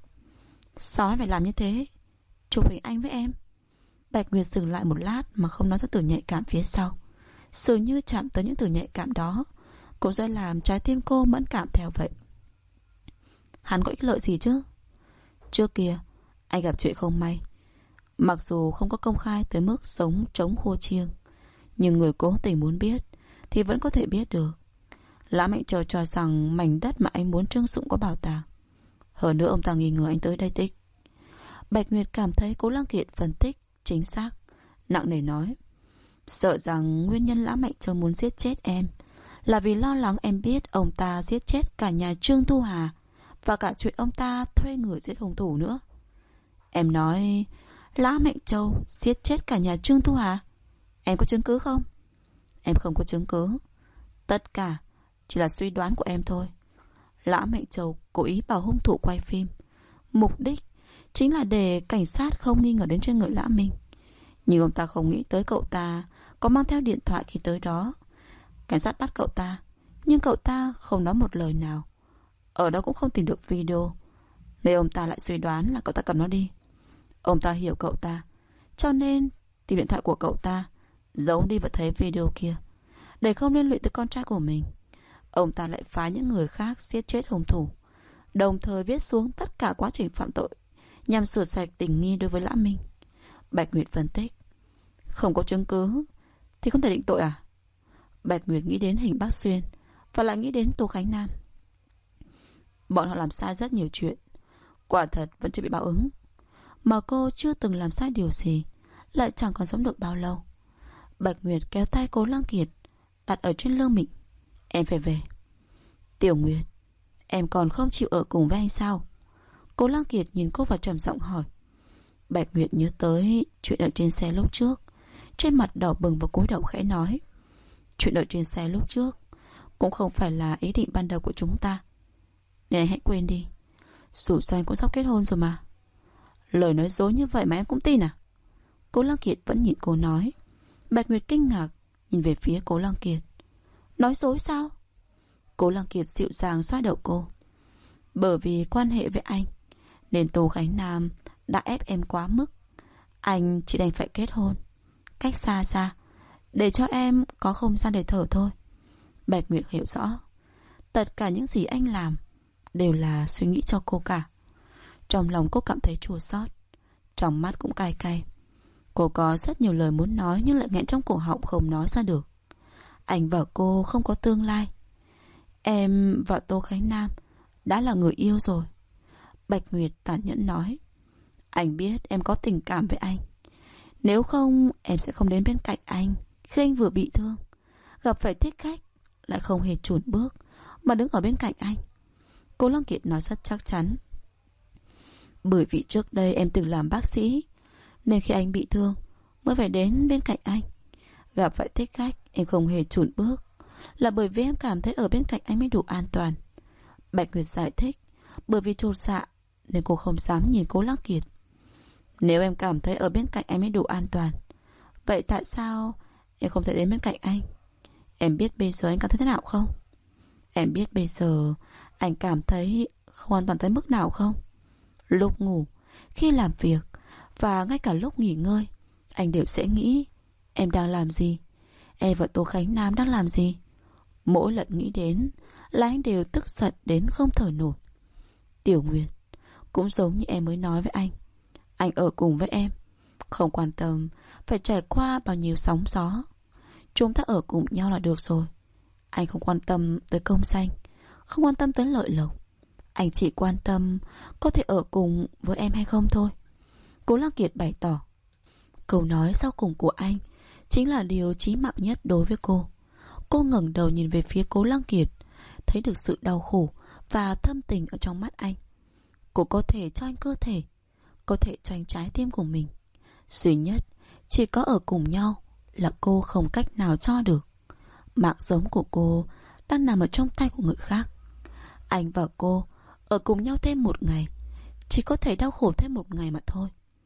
Sao hắn phải làm như thế? Chụp hình anh với em? Bạch Nguyệt dừng lại một lát mà không nói ra từ nhạy cảm phía sau. Dường như chạm tới những từ nhạy cảm đó cũng sẽ làm trái tim cô mẫn cảm theo vậy. Hắn có ích lợi gì chứ? Trước kia Anh gặp chuyện không may. Mặc dù không có công khai tới mức sống trống khô chiêng, nhưng người cố tình muốn biết thì vẫn có thể biết được. Lã Mạnh Châu cho rằng mảnh đất mà anh muốn trưng dụng có bảo tàng. Hơn nữa ông ta nghi ngờ anh tới đây tích. Bạch Nguyệt cảm thấy Cố Lăng Kiệt phân tích chính xác, nặng nề nói: sợ rằng nguyên nhân Lã Mạnh Châu muốn giết chết em là vì lo lắng em biết ông ta giết chết cả nhà Trương Thu Hà, và cả chuyện ông ta thuê người giết hung thủ nữa. Em nói Lã Mạnh Châu giết chết cả nhà Trương Thu Hà, em có chứng cứ không? Em không có chứng cứ. Tất cả chỉ là suy đoán của em thôi. Lã Mạnh Châu cố ý bảo hung thủ quay phim, mục đích chính là để cảnh sát không nghi ngờ đến trên người Lã Minh. Nhưng ông ta không nghĩ tới cậu ta có mang theo điện thoại khi tới đó. Cảnh sát bắt cậu ta, nhưng cậu ta không nói một lời nào. Ở đó cũng không tìm được video, nên ông ta lại suy đoán là cậu ta cầm nó đi. Ông ta hiểu cậu ta, cho nên tìm điện thoại của cậu ta, giấu đi và thấy video kia, để không liên lụy tới con trai của mình. Ông ta lại phái những người khác giết chết hung thủ, đồng thời viết xuống tất cả quá trình phạm tội, nhằm sửa sạch tình nghi đối với Lã Minh. Bạch Nguyệt phân tích: không có chứng cứ thì không thể định tội à? Bạch Nguyệt nghĩ đến hình Bác Xuyên và lại nghĩ đến Tô Khánh Nam. Bọn họ làm sai rất nhiều chuyện, quả thật vẫn chưa bị báo ứng. Mà cô chưa từng làm sai điều gì, lại chẳng còn sống được bao lâu. Bạch Nguyệt kéo tay Cố Lăng Kiệt, đặt ở trên lưng mình: em phải về. Tiểu Nguyệt, em còn không chịu ở cùng với anh sao? Cố Lăng Kiệt nhìn cô và trầm giọng hỏi. Bạch Nguyệt nhớ tới chuyện ở trên xe lúc trước, trên mặt đỏ bừng và cúi đầu khẽ nói: chuyện ở trên xe lúc trước cũng không phải là ý định ban đầu của chúng ta, nên anh hãy quên đi. Dù sao anh cũng sắp kết hôn rồi mà. Lời nói dối như vậy mà em cũng tin à? Cố Lăng Kiệt vẫn nhìn cô nói. Bạch Nguyệt kinh ngạc nhìn về phía Cố Lăng Kiệt. Nói dối sao? Cố Lăng Kiệt dịu dàng xoa đầu cô. Bởi vì quan hệ với anh, nên Tô Khánh Nam đã ép em quá mức. Anh chỉ đành phải kết hôn cách xa xa, để cho em có không gian để thở thôi. Bạch Nguyệt hiểu rõ, tất cả những gì anh làm đều là suy nghĩ cho cô cả. Trong lòng cô cảm thấy chua xót, trong mắt cũng cay cay. Cô có rất nhiều lời muốn nói, nhưng lại nghẹn trong cổ họng không nói ra được. Anh và cô không có tương lai. Em và Tô Khánh Nam đã là người yêu rồi. Bạch Nguyệt tàn nhẫn nói. Anh biết em có tình cảm với anh. Nếu không em sẽ không đến bên cạnh anh khi anh vừa bị thương, gặp phải thích khách, lại không hề chùn bước mà đứng ở bên cạnh anh. Cố Lăng Kiệt nói rất chắc chắn. Bởi vì trước đây em từng làm bác sĩ, nên khi anh bị thương mới phải đến bên cạnh anh. Gặp phải thích khách em không hề chùn bước, là bởi vì em cảm thấy ở bên cạnh anh mới đủ an toàn. Bạch Nguyệt giải thích. Bởi vì chột dạ nên cô không dám nhìn Cố Lăng Kiệt. Nếu em cảm thấy ở bên cạnh anh mới đủ an toàn, vậy tại sao em không thể đến bên cạnh anh? Em biết bây giờ anh cảm thấy thế nào không? Em biết bây giờ anh cảm thấy không an toàn tới mức nào không? Lúc ngủ, khi làm việc, và ngay cả lúc nghỉ ngơi, anh đều sẽ nghĩ em đang làm gì, em và Tô Khánh Nam đang làm gì. Mỗi lần nghĩ đến là anh đều tức giận đến không thở nổi. Tiểu Nguyệt, cũng giống như em mới nói với anh ở cùng với em, không quan tâm phải trải qua bao nhiêu sóng gió. Chúng ta ở cùng nhau là được rồi. Anh không quan tâm tới công danh, không quan tâm tới lợi lộc. Anh chỉ quan tâm có thể ở cùng với em hay không thôi. Cố Lăng Kiệt bày tỏ. Câu nói sau cùng của anh chính là điều chí mạng nhất đối với cô. Cô ngẩng đầu nhìn về phía Cố Lăng Kiệt, thấy được sự đau khổ và thâm tình ở trong mắt anh. Cô có thể cho anh cơ thể, có thể cho anh trái tim của mình. Duy nhất chỉ có ở cùng nhau là cô không cách nào cho được. Mạng sống của cô đang nằm ở trong tay của người khác. Anh và cô ở cùng nhau thêm một ngày, chỉ có thể đau khổ thêm một ngày mà thôi.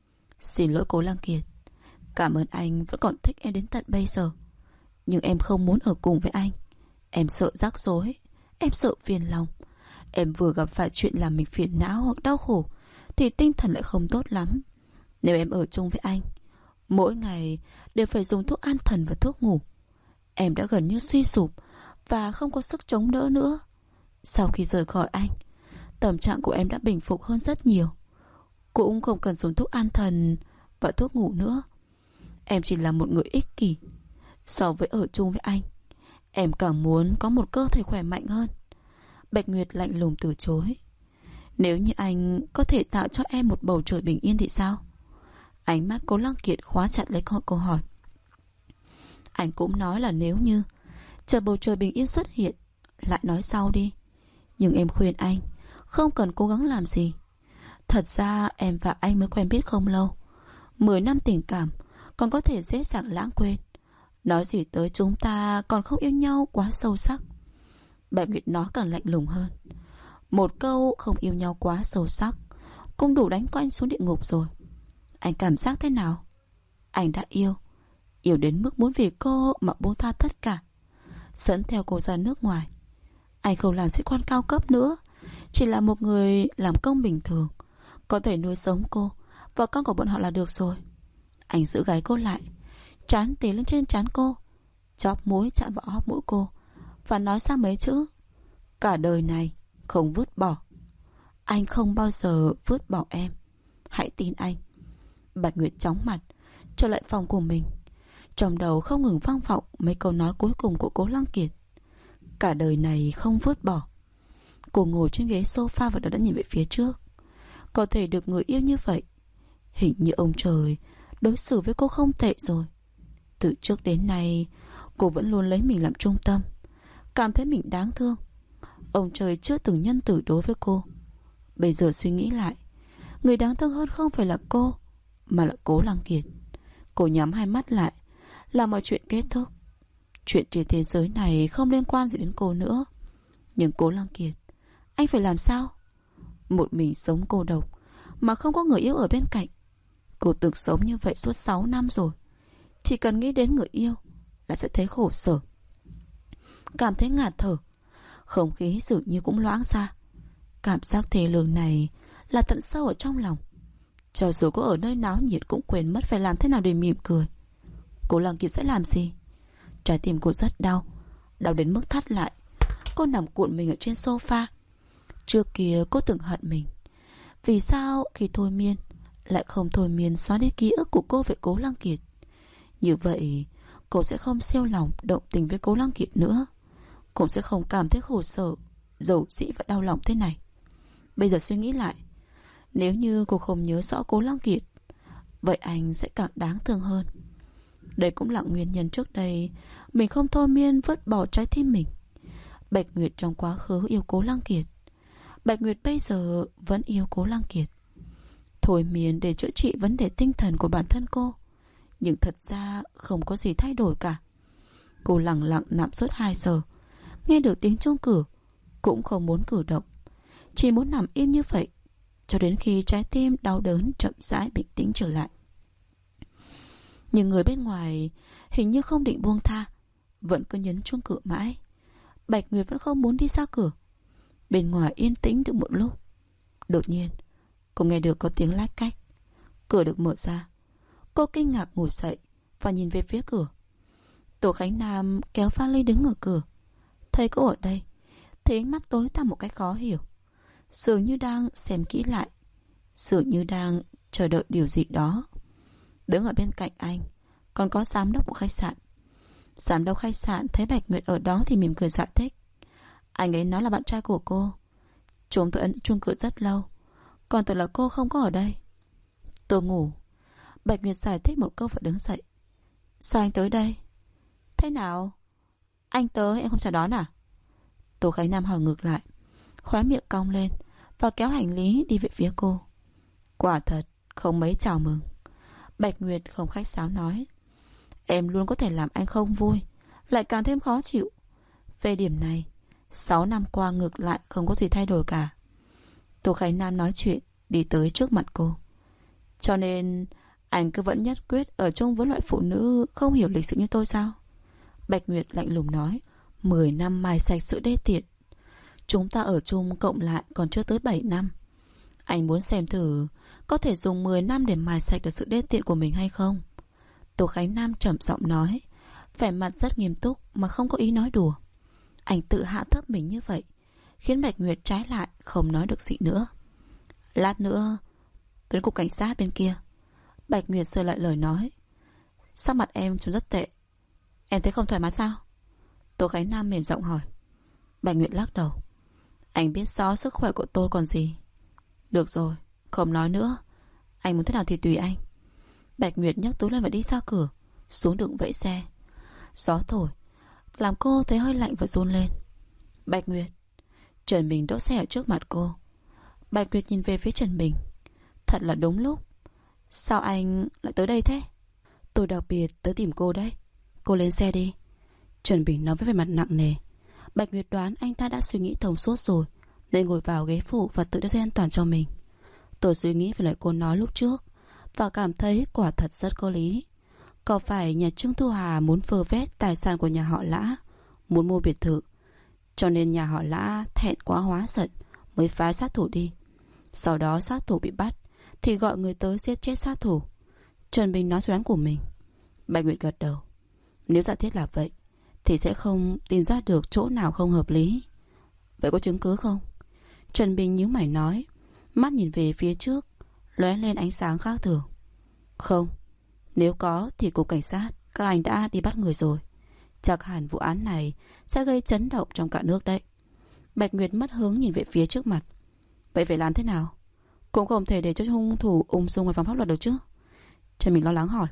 Xin lỗi Cố Lăng Kiệt, cảm ơn anh vẫn còn thích em đến tận bây giờ, nhưng em không muốn ở cùng với anh. Em sợ rắc rối, em sợ phiền lòng. Em vừa gặp phải chuyện làm mình phiền não hoặc đau khổ thì tinh thần lại không tốt lắm. Nếu em ở chung với anh, mỗi ngày đều phải dùng thuốc an thần và thuốc ngủ, em đã gần như suy sụp và không có sức chống đỡ nữa. Sau khi rời khỏi anh, tâm trạng của em đã bình phục hơn rất nhiều. cũng không cần dùng thuốc an thần và thuốc ngủ nữa. Em chỉ là một người ích kỷ. So với ở chung với anh, em càng muốn có một cơ thể khỏe mạnh hơn. Bạch Nguyệt lạnh lùng từ chối. Nếu như anh có thể tạo cho em một bầu trời bình yên thì sao? Ánh mắt Cố Lăng Kiệt khóa chặt lấy câu hỏi. Anh cũng nói là nếu như chờ bầu trời bình yên xuất hiện, lại nói sau đi. Nhưng em khuyên anh không cần cố gắng làm gì. Thật ra em và anh mới quen biết không lâu, 10 năm tình cảm còn có thể dễ dàng lãng quên. Nói gì tới chúng ta còn không yêu nhau quá sâu sắc. Bạch Nguyệt nói càng lạnh lùng hơn. Một câu không yêu nhau quá sâu sắc cũng đủ đánh con anh xuống địa ngục rồi. Anh cảm giác thế nào? Anh đã yêu đến mức muốn vì cô mà buông tha tất cả, dẫn theo cô ra nước ngoài. Anh không làm sĩ quan cao cấp nữa, chỉ là một người làm công bình thường, có thể nuôi sống cô và con của bọn họ là được rồi. Anh giữ gáy cô lại, trán tì lên trên trán cô, chóp mũi chạm vào hóp mũi cô và nói ra mấy chữ: cả đời này không vứt bỏ. Anh không bao giờ vứt bỏ em, hãy tin anh. Bạch Nguyệt chóng mặt trở lại phòng của mình. Trong đầu không ngừng vang vọng mấy câu nói cuối cùng của Cố Lăng Kiệt. Cả đời này không vứt bỏ. Cô ngồi trên ghế sofa và đã nhìn về phía trước. Có thể được người yêu như vậy, hình như ông trời đối xử với cô không tệ rồi. Từ trước đến nay cô vẫn luôn lấy mình làm trung tâm, cảm thấy mình đáng thương. Ông trời chưa từng nhân từ đối với cô. Bây giờ suy nghĩ lại, người đáng thương hơn không phải là cô, mà là Cố Lăng Kiệt. Cô nhắm hai mắt lại, là mọi chuyện kết thúc. Chuyện trên thế giới này không liên quan gì đến cô nữa. Nhưng Cố Lăng Kiệt, anh phải làm sao? Một mình sống cô độc mà không có người yêu ở bên cạnh. Cô từng sống như vậy suốt 6 năm rồi. Chỉ cần nghĩ đến người yêu là sẽ thấy khổ sở, cảm thấy ngạt thở. Không khí dường như cũng loãng ra. Cảm giác thê lương này là tận sâu ở trong lòng. Cho dù có ở nơi náo nhiệt cũng quên mất phải làm thế nào để mỉm cười. Cố Lăng Kiệt sẽ làm gì? Trái tim cô rất đau, đau đến mức thắt lại. Cô nằm cuộn mình ở trên sofa. Trước kia cô từng hận mình. Vì sao khi thôi miên lại không thôi miên xóa đi ký ức của cô về Cố Lăng Kiệt? Như vậy cô sẽ không siêu lòng động tình với Cố Lăng Kiệt nữa, cũng sẽ không cảm thấy khổ sở, dầu dĩ và đau lòng thế này. Bây giờ suy nghĩ lại, nếu như cô không nhớ rõ Cố Lăng Kiệt, vậy anh sẽ càng đáng thương hơn. Đây cũng là nguyên nhân trước đây mình không thôi miên vứt bỏ trái tim mình. Bạch Nguyệt trong quá khứ yêu Cố Lăng Kiệt, Bạch Nguyệt bây giờ vẫn yêu Cố Lăng Kiệt. Thôi miên để chữa trị vấn đề tinh thần của bản thân cô, nhưng thật ra không có gì thay đổi cả. Cô lặng lặng nằm suốt 2 giờ. Nghe được tiếng chuông cửa cũng không muốn cử động, chỉ muốn nằm im như vậy cho đến khi trái tim đau đớn chậm rãi bình tĩnh trở lại. Nhưng người bên ngoài hình như không định buông tha, vẫn cứ nhấn chuông cửa mãi. Bạch Nguyệt vẫn không muốn đi ra cửa. Bên ngoài yên tĩnh được một lúc, đột nhiên cô nghe được có tiếng lách cách. Cửa được mở ra. Cô kinh ngạc ngồi dậy và nhìn về phía cửa. Tổ Khánh Nam kéo vali đứng ở cửa. Thấy cô ở đây thì ánh mắt tối tăm một cách khó hiểu, dường như đang xem kỹ lại, dường như đang chờ đợi điều gì đó. Đứng ở bên cạnh anh còn có giám đốc của khách sạn. Giám đốc khách sạn thấy Bạch Nguyệt ở đó thì mỉm cười giải thích. Anh ấy nói là bạn trai của cô. Chúng tôi ấn chuông cửa rất lâu, còn tưởng là cô không có ở đây. Tôi ngủ. Bạch Nguyệt giải thích một câu và đứng dậy. Sao anh tới đây? Thế nào? Anh tới em không chào đón à? Tô Khánh Nam hỏi ngược lại, khóe miệng cong lên và kéo hành lý đi về phía cô. Quả thật không mấy chào mừng. Bạch Nguyệt không khách sáo nói. Em luôn có thể làm anh không vui, lại càng thêm khó chịu. Về điểm này 6 năm qua ngược lại không có gì thay đổi cả. Tô Khánh Nam nói chuyện, đi tới trước mặt cô. Cho nên anh cứ vẫn nhất quyết ở chung với loại phụ nữ không hiểu lịch sự như tôi sao? Bạch Nguyệt lạnh lùng nói. 10 năm mài sạch sự đê tiện. Chúng ta ở chung cộng lại còn chưa tới 7 năm. Anh muốn xem thử có thể dùng 10 năm để mài sạch được sự đê tiện của mình hay không? Tô Khánh Nam trầm giọng nói, vẻ mặt rất nghiêm túc mà không có ý nói đùa. Anh tự hạ thấp mình như vậy khiến Bạch Nguyệt trái lại không nói được gì nữa. Lát nữa Đến cục cảnh sát bên kia. Bạch Nguyệt sửa lại lời nói. Sắc mặt em trông rất tệ. Em thấy không thoải mái sao? Tô Khánh Nam mềm giọng hỏi. Bạch Nguyệt lắc đầu. Anh biết rõ sức khỏe của tôi còn gì. Được rồi, không nói nữa. Anh muốn thế nào thì tùy anh. Bạch Nguyệt nhấc túi lên và đi ra cửa, xuống đựng vẫy xe. Gió thổi làm cô thấy hơi lạnh và run lên. Bạch Nguyệt. Trần Bình đỗ xe ở trước mặt cô. Bạch Nguyệt nhìn về phía Trần Bình. Thật là đúng lúc. Sao anh lại tới đây thế? Tôi đặc biệt tới tìm cô đấy. Cô lên xe đi. Trần Bình nói với vẻ mặt nặng nề. Bạch Nguyệt đoán anh ta đã suy nghĩ thông suốt rồi, nên ngồi vào ghế phụ và tự đưa dây an toàn cho mình. Tôi suy nghĩ về lời cô nói lúc trước và cảm thấy quả thật rất có lý. Có phải nhà Trương Thu Hà muốn vơ vét tài sản của nhà họ Lã, muốn mua biệt thự, cho nên nhà họ Lã thẹn quá hóa giận mới phái sát thủ đi. Sau đó sát thủ bị bắt thì gọi người tới giết chết sát thủ. Trần Bình nói suy đoán của mình. Bạch Nguyệt gật đầu. Nếu giả thiết là vậy thì sẽ không tìm ra được chỗ nào không hợp lý. Vậy có chứng cứ không? Trần Bình nhíu mày nói, mắt nhìn về phía trước, lóe lên ánh sáng khác thường. Không. Nếu có thì cục cảnh sát các anh đã đi bắt người rồi. Chắc hẳn vụ án này sẽ gây chấn động trong cả nước đấy. Bạch Nguyệt mất hướng nhìn về phía trước mặt. Vậy phải làm thế nào? Cũng không thể để cho hung thủ ung dung ngoài vòng pháp luật được chứ? Trần Bình lo lắng hỏi.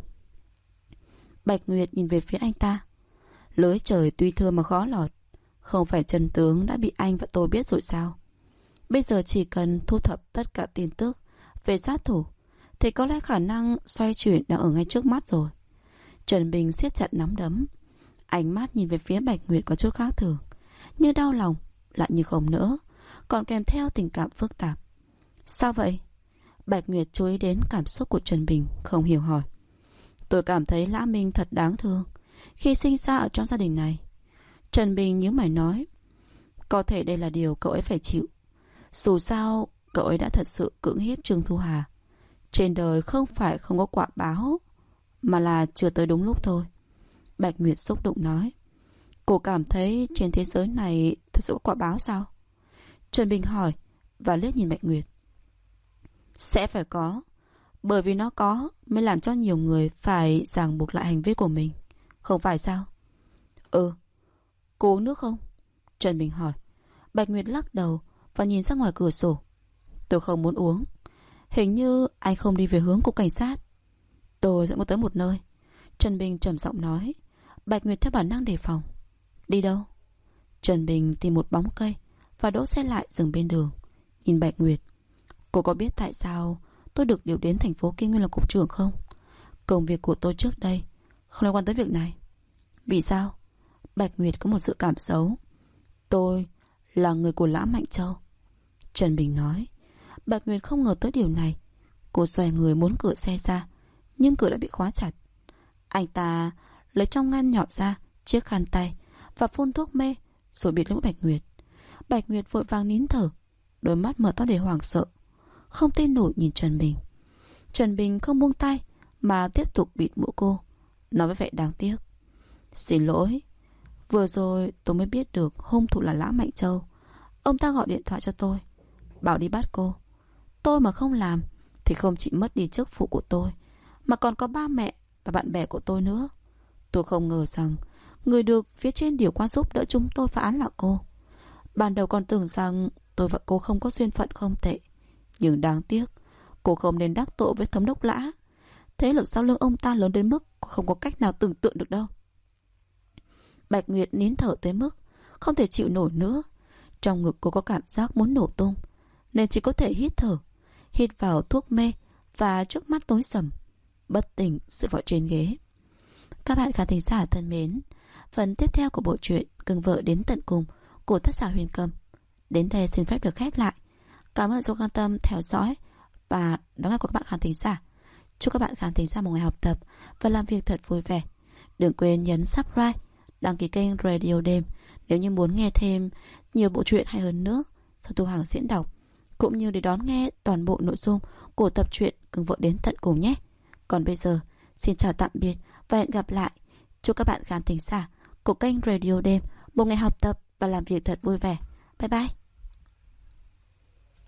Bạch Nguyệt nhìn về phía anh ta. Lưới trời tuy thưa mà khó lọt. Không phải chân tướng đã bị anh và tôi biết rồi sao? Bây giờ chỉ cần thu thập tất cả tin tức về sát thủ thì có lẽ khả năng xoay chuyển đang ở ngay trước mắt rồi. Trần Bình siết chặt nắm đấm. Ánh mắt nhìn về phía Bạch Nguyệt có chút khác thường, như đau lòng lại như không nỡ, còn kèm theo tình cảm phức tạp. Sao vậy? Bạch Nguyệt chú ý đến cảm xúc của Trần Bình, không hiểu hỏi. Tôi cảm thấy Lã Minh thật đáng thương khi sinh ra ở trong gia đình này. Trần Bình nhíu mày nói. Có thể đây là điều cậu ấy phải chịu. Dù sao cậu ấy đã thật sự cưỡng hiếp Trương Thu Hà. Trên đời không phải không có quả báo, mà là chưa tới đúng lúc thôi. Bạch Nguyệt xúc động nói. Cô cảm thấy trên thế giới này thật sự có quả báo sao? Trần Bình hỏi và liếc nhìn Bạch Nguyệt. Sẽ phải có, bởi vì nó có mới làm cho nhiều người phải ràng buộc lại hành vi của mình, không phải sao? Ừ. Cô uống nước không? Trần Bình hỏi. Bạch Nguyệt lắc đầu và nhìn ra ngoài cửa sổ. Tôi không muốn uống. Hình như anh không đi về hướng cục cảnh sát. Tôi sẽ có tới một nơi. Trần Bình trầm giọng nói. Bạch Nguyệt theo bản năng đề phòng. Đi đâu? Trần Bình tìm một bóng cây và đỗ xe lại dừng bên đường. Nhìn Bạch Nguyệt. Cô có biết tại sao tôi được điều đến thành phố Kim Nguyên làm cục trưởng không? Công việc của tôi trước đây không liên quan tới việc này. Vì sao? Bạch Nguyệt có một dự cảm xấu. Tôi là người của Lã Mạnh Châu. Trần Bình nói. Bạch Nguyệt không ngờ tới điều này. Cô xoay người muốn cửa xe ra, nhưng cửa đã bị khóa chặt. Anh ta lấy trong ngăn nhỏ ra chiếc khăn tay và phun thuốc mê rồi bịt lên Bạch Nguyệt. Bạch Nguyệt vội vàng nín thở, đôi mắt mở to để hoảng sợ, không tin nổi nhìn Trần Bình. Trần Bình không buông tay mà tiếp tục bịt mũi cô, nói với vẻ đáng tiếc. Xin lỗi, vừa rồi tôi mới biết được hung thủ là Lã Mạnh Châu. Ông ta gọi điện thoại cho tôi, bảo đi bắt cô. Tôi mà không làm thì không chỉ mất đi chức vụ của tôi, mà còn có ba mẹ và bạn bè của tôi nữa. Tôi không ngờ rằng người được phía trên điều qua giúp đỡ chúng tôi phá án là cô. Ban đầu còn tưởng rằng tôi và cô không có duyên phận không tệ, nhưng đáng tiếc cô không nên đắc tội với thống đốc Lã. Thế lực sau lưng ông ta lớn đến mức không có cách nào tưởng tượng được đâu. Bạch Nguyệt nín thở tới mức không thể chịu nổi nữa. Trong ngực cô có cảm giác muốn nổ tung, nên chỉ có thể hít thở, hít vào thuốc mê và trước mắt tối sầm, bất tỉnh dựa vào trên ghế. Các bạn khán thính giả thân mến, phần tiếp theo của bộ truyện Cưng Vợ Đến Tận Cùng của tác giả Huyền Cầm đến đây xin phép được khép lại. Cảm ơn sự quan tâm theo dõi và đón nghe của các bạn khán thính giả. Chúc các bạn khán thính giả một ngày học tập và làm việc thật vui vẻ. Đừng quên nhấn subscribe, đăng ký kênh Radio Đêm nếu như muốn nghe thêm nhiều bộ truyện hay hơn nữa do Thu Hằng diễn đọc, cũng như để đón nghe toàn bộ nội dung của tập truyện Cưng Vợ Đến Tận Cùng nhé. Còn bây giờ, xin chào tạm biệt và hẹn gặp lại. Chúc các bạn khán thính giả của kênh Radio Đêm một ngày học tập và làm việc thật vui vẻ. Bye bye.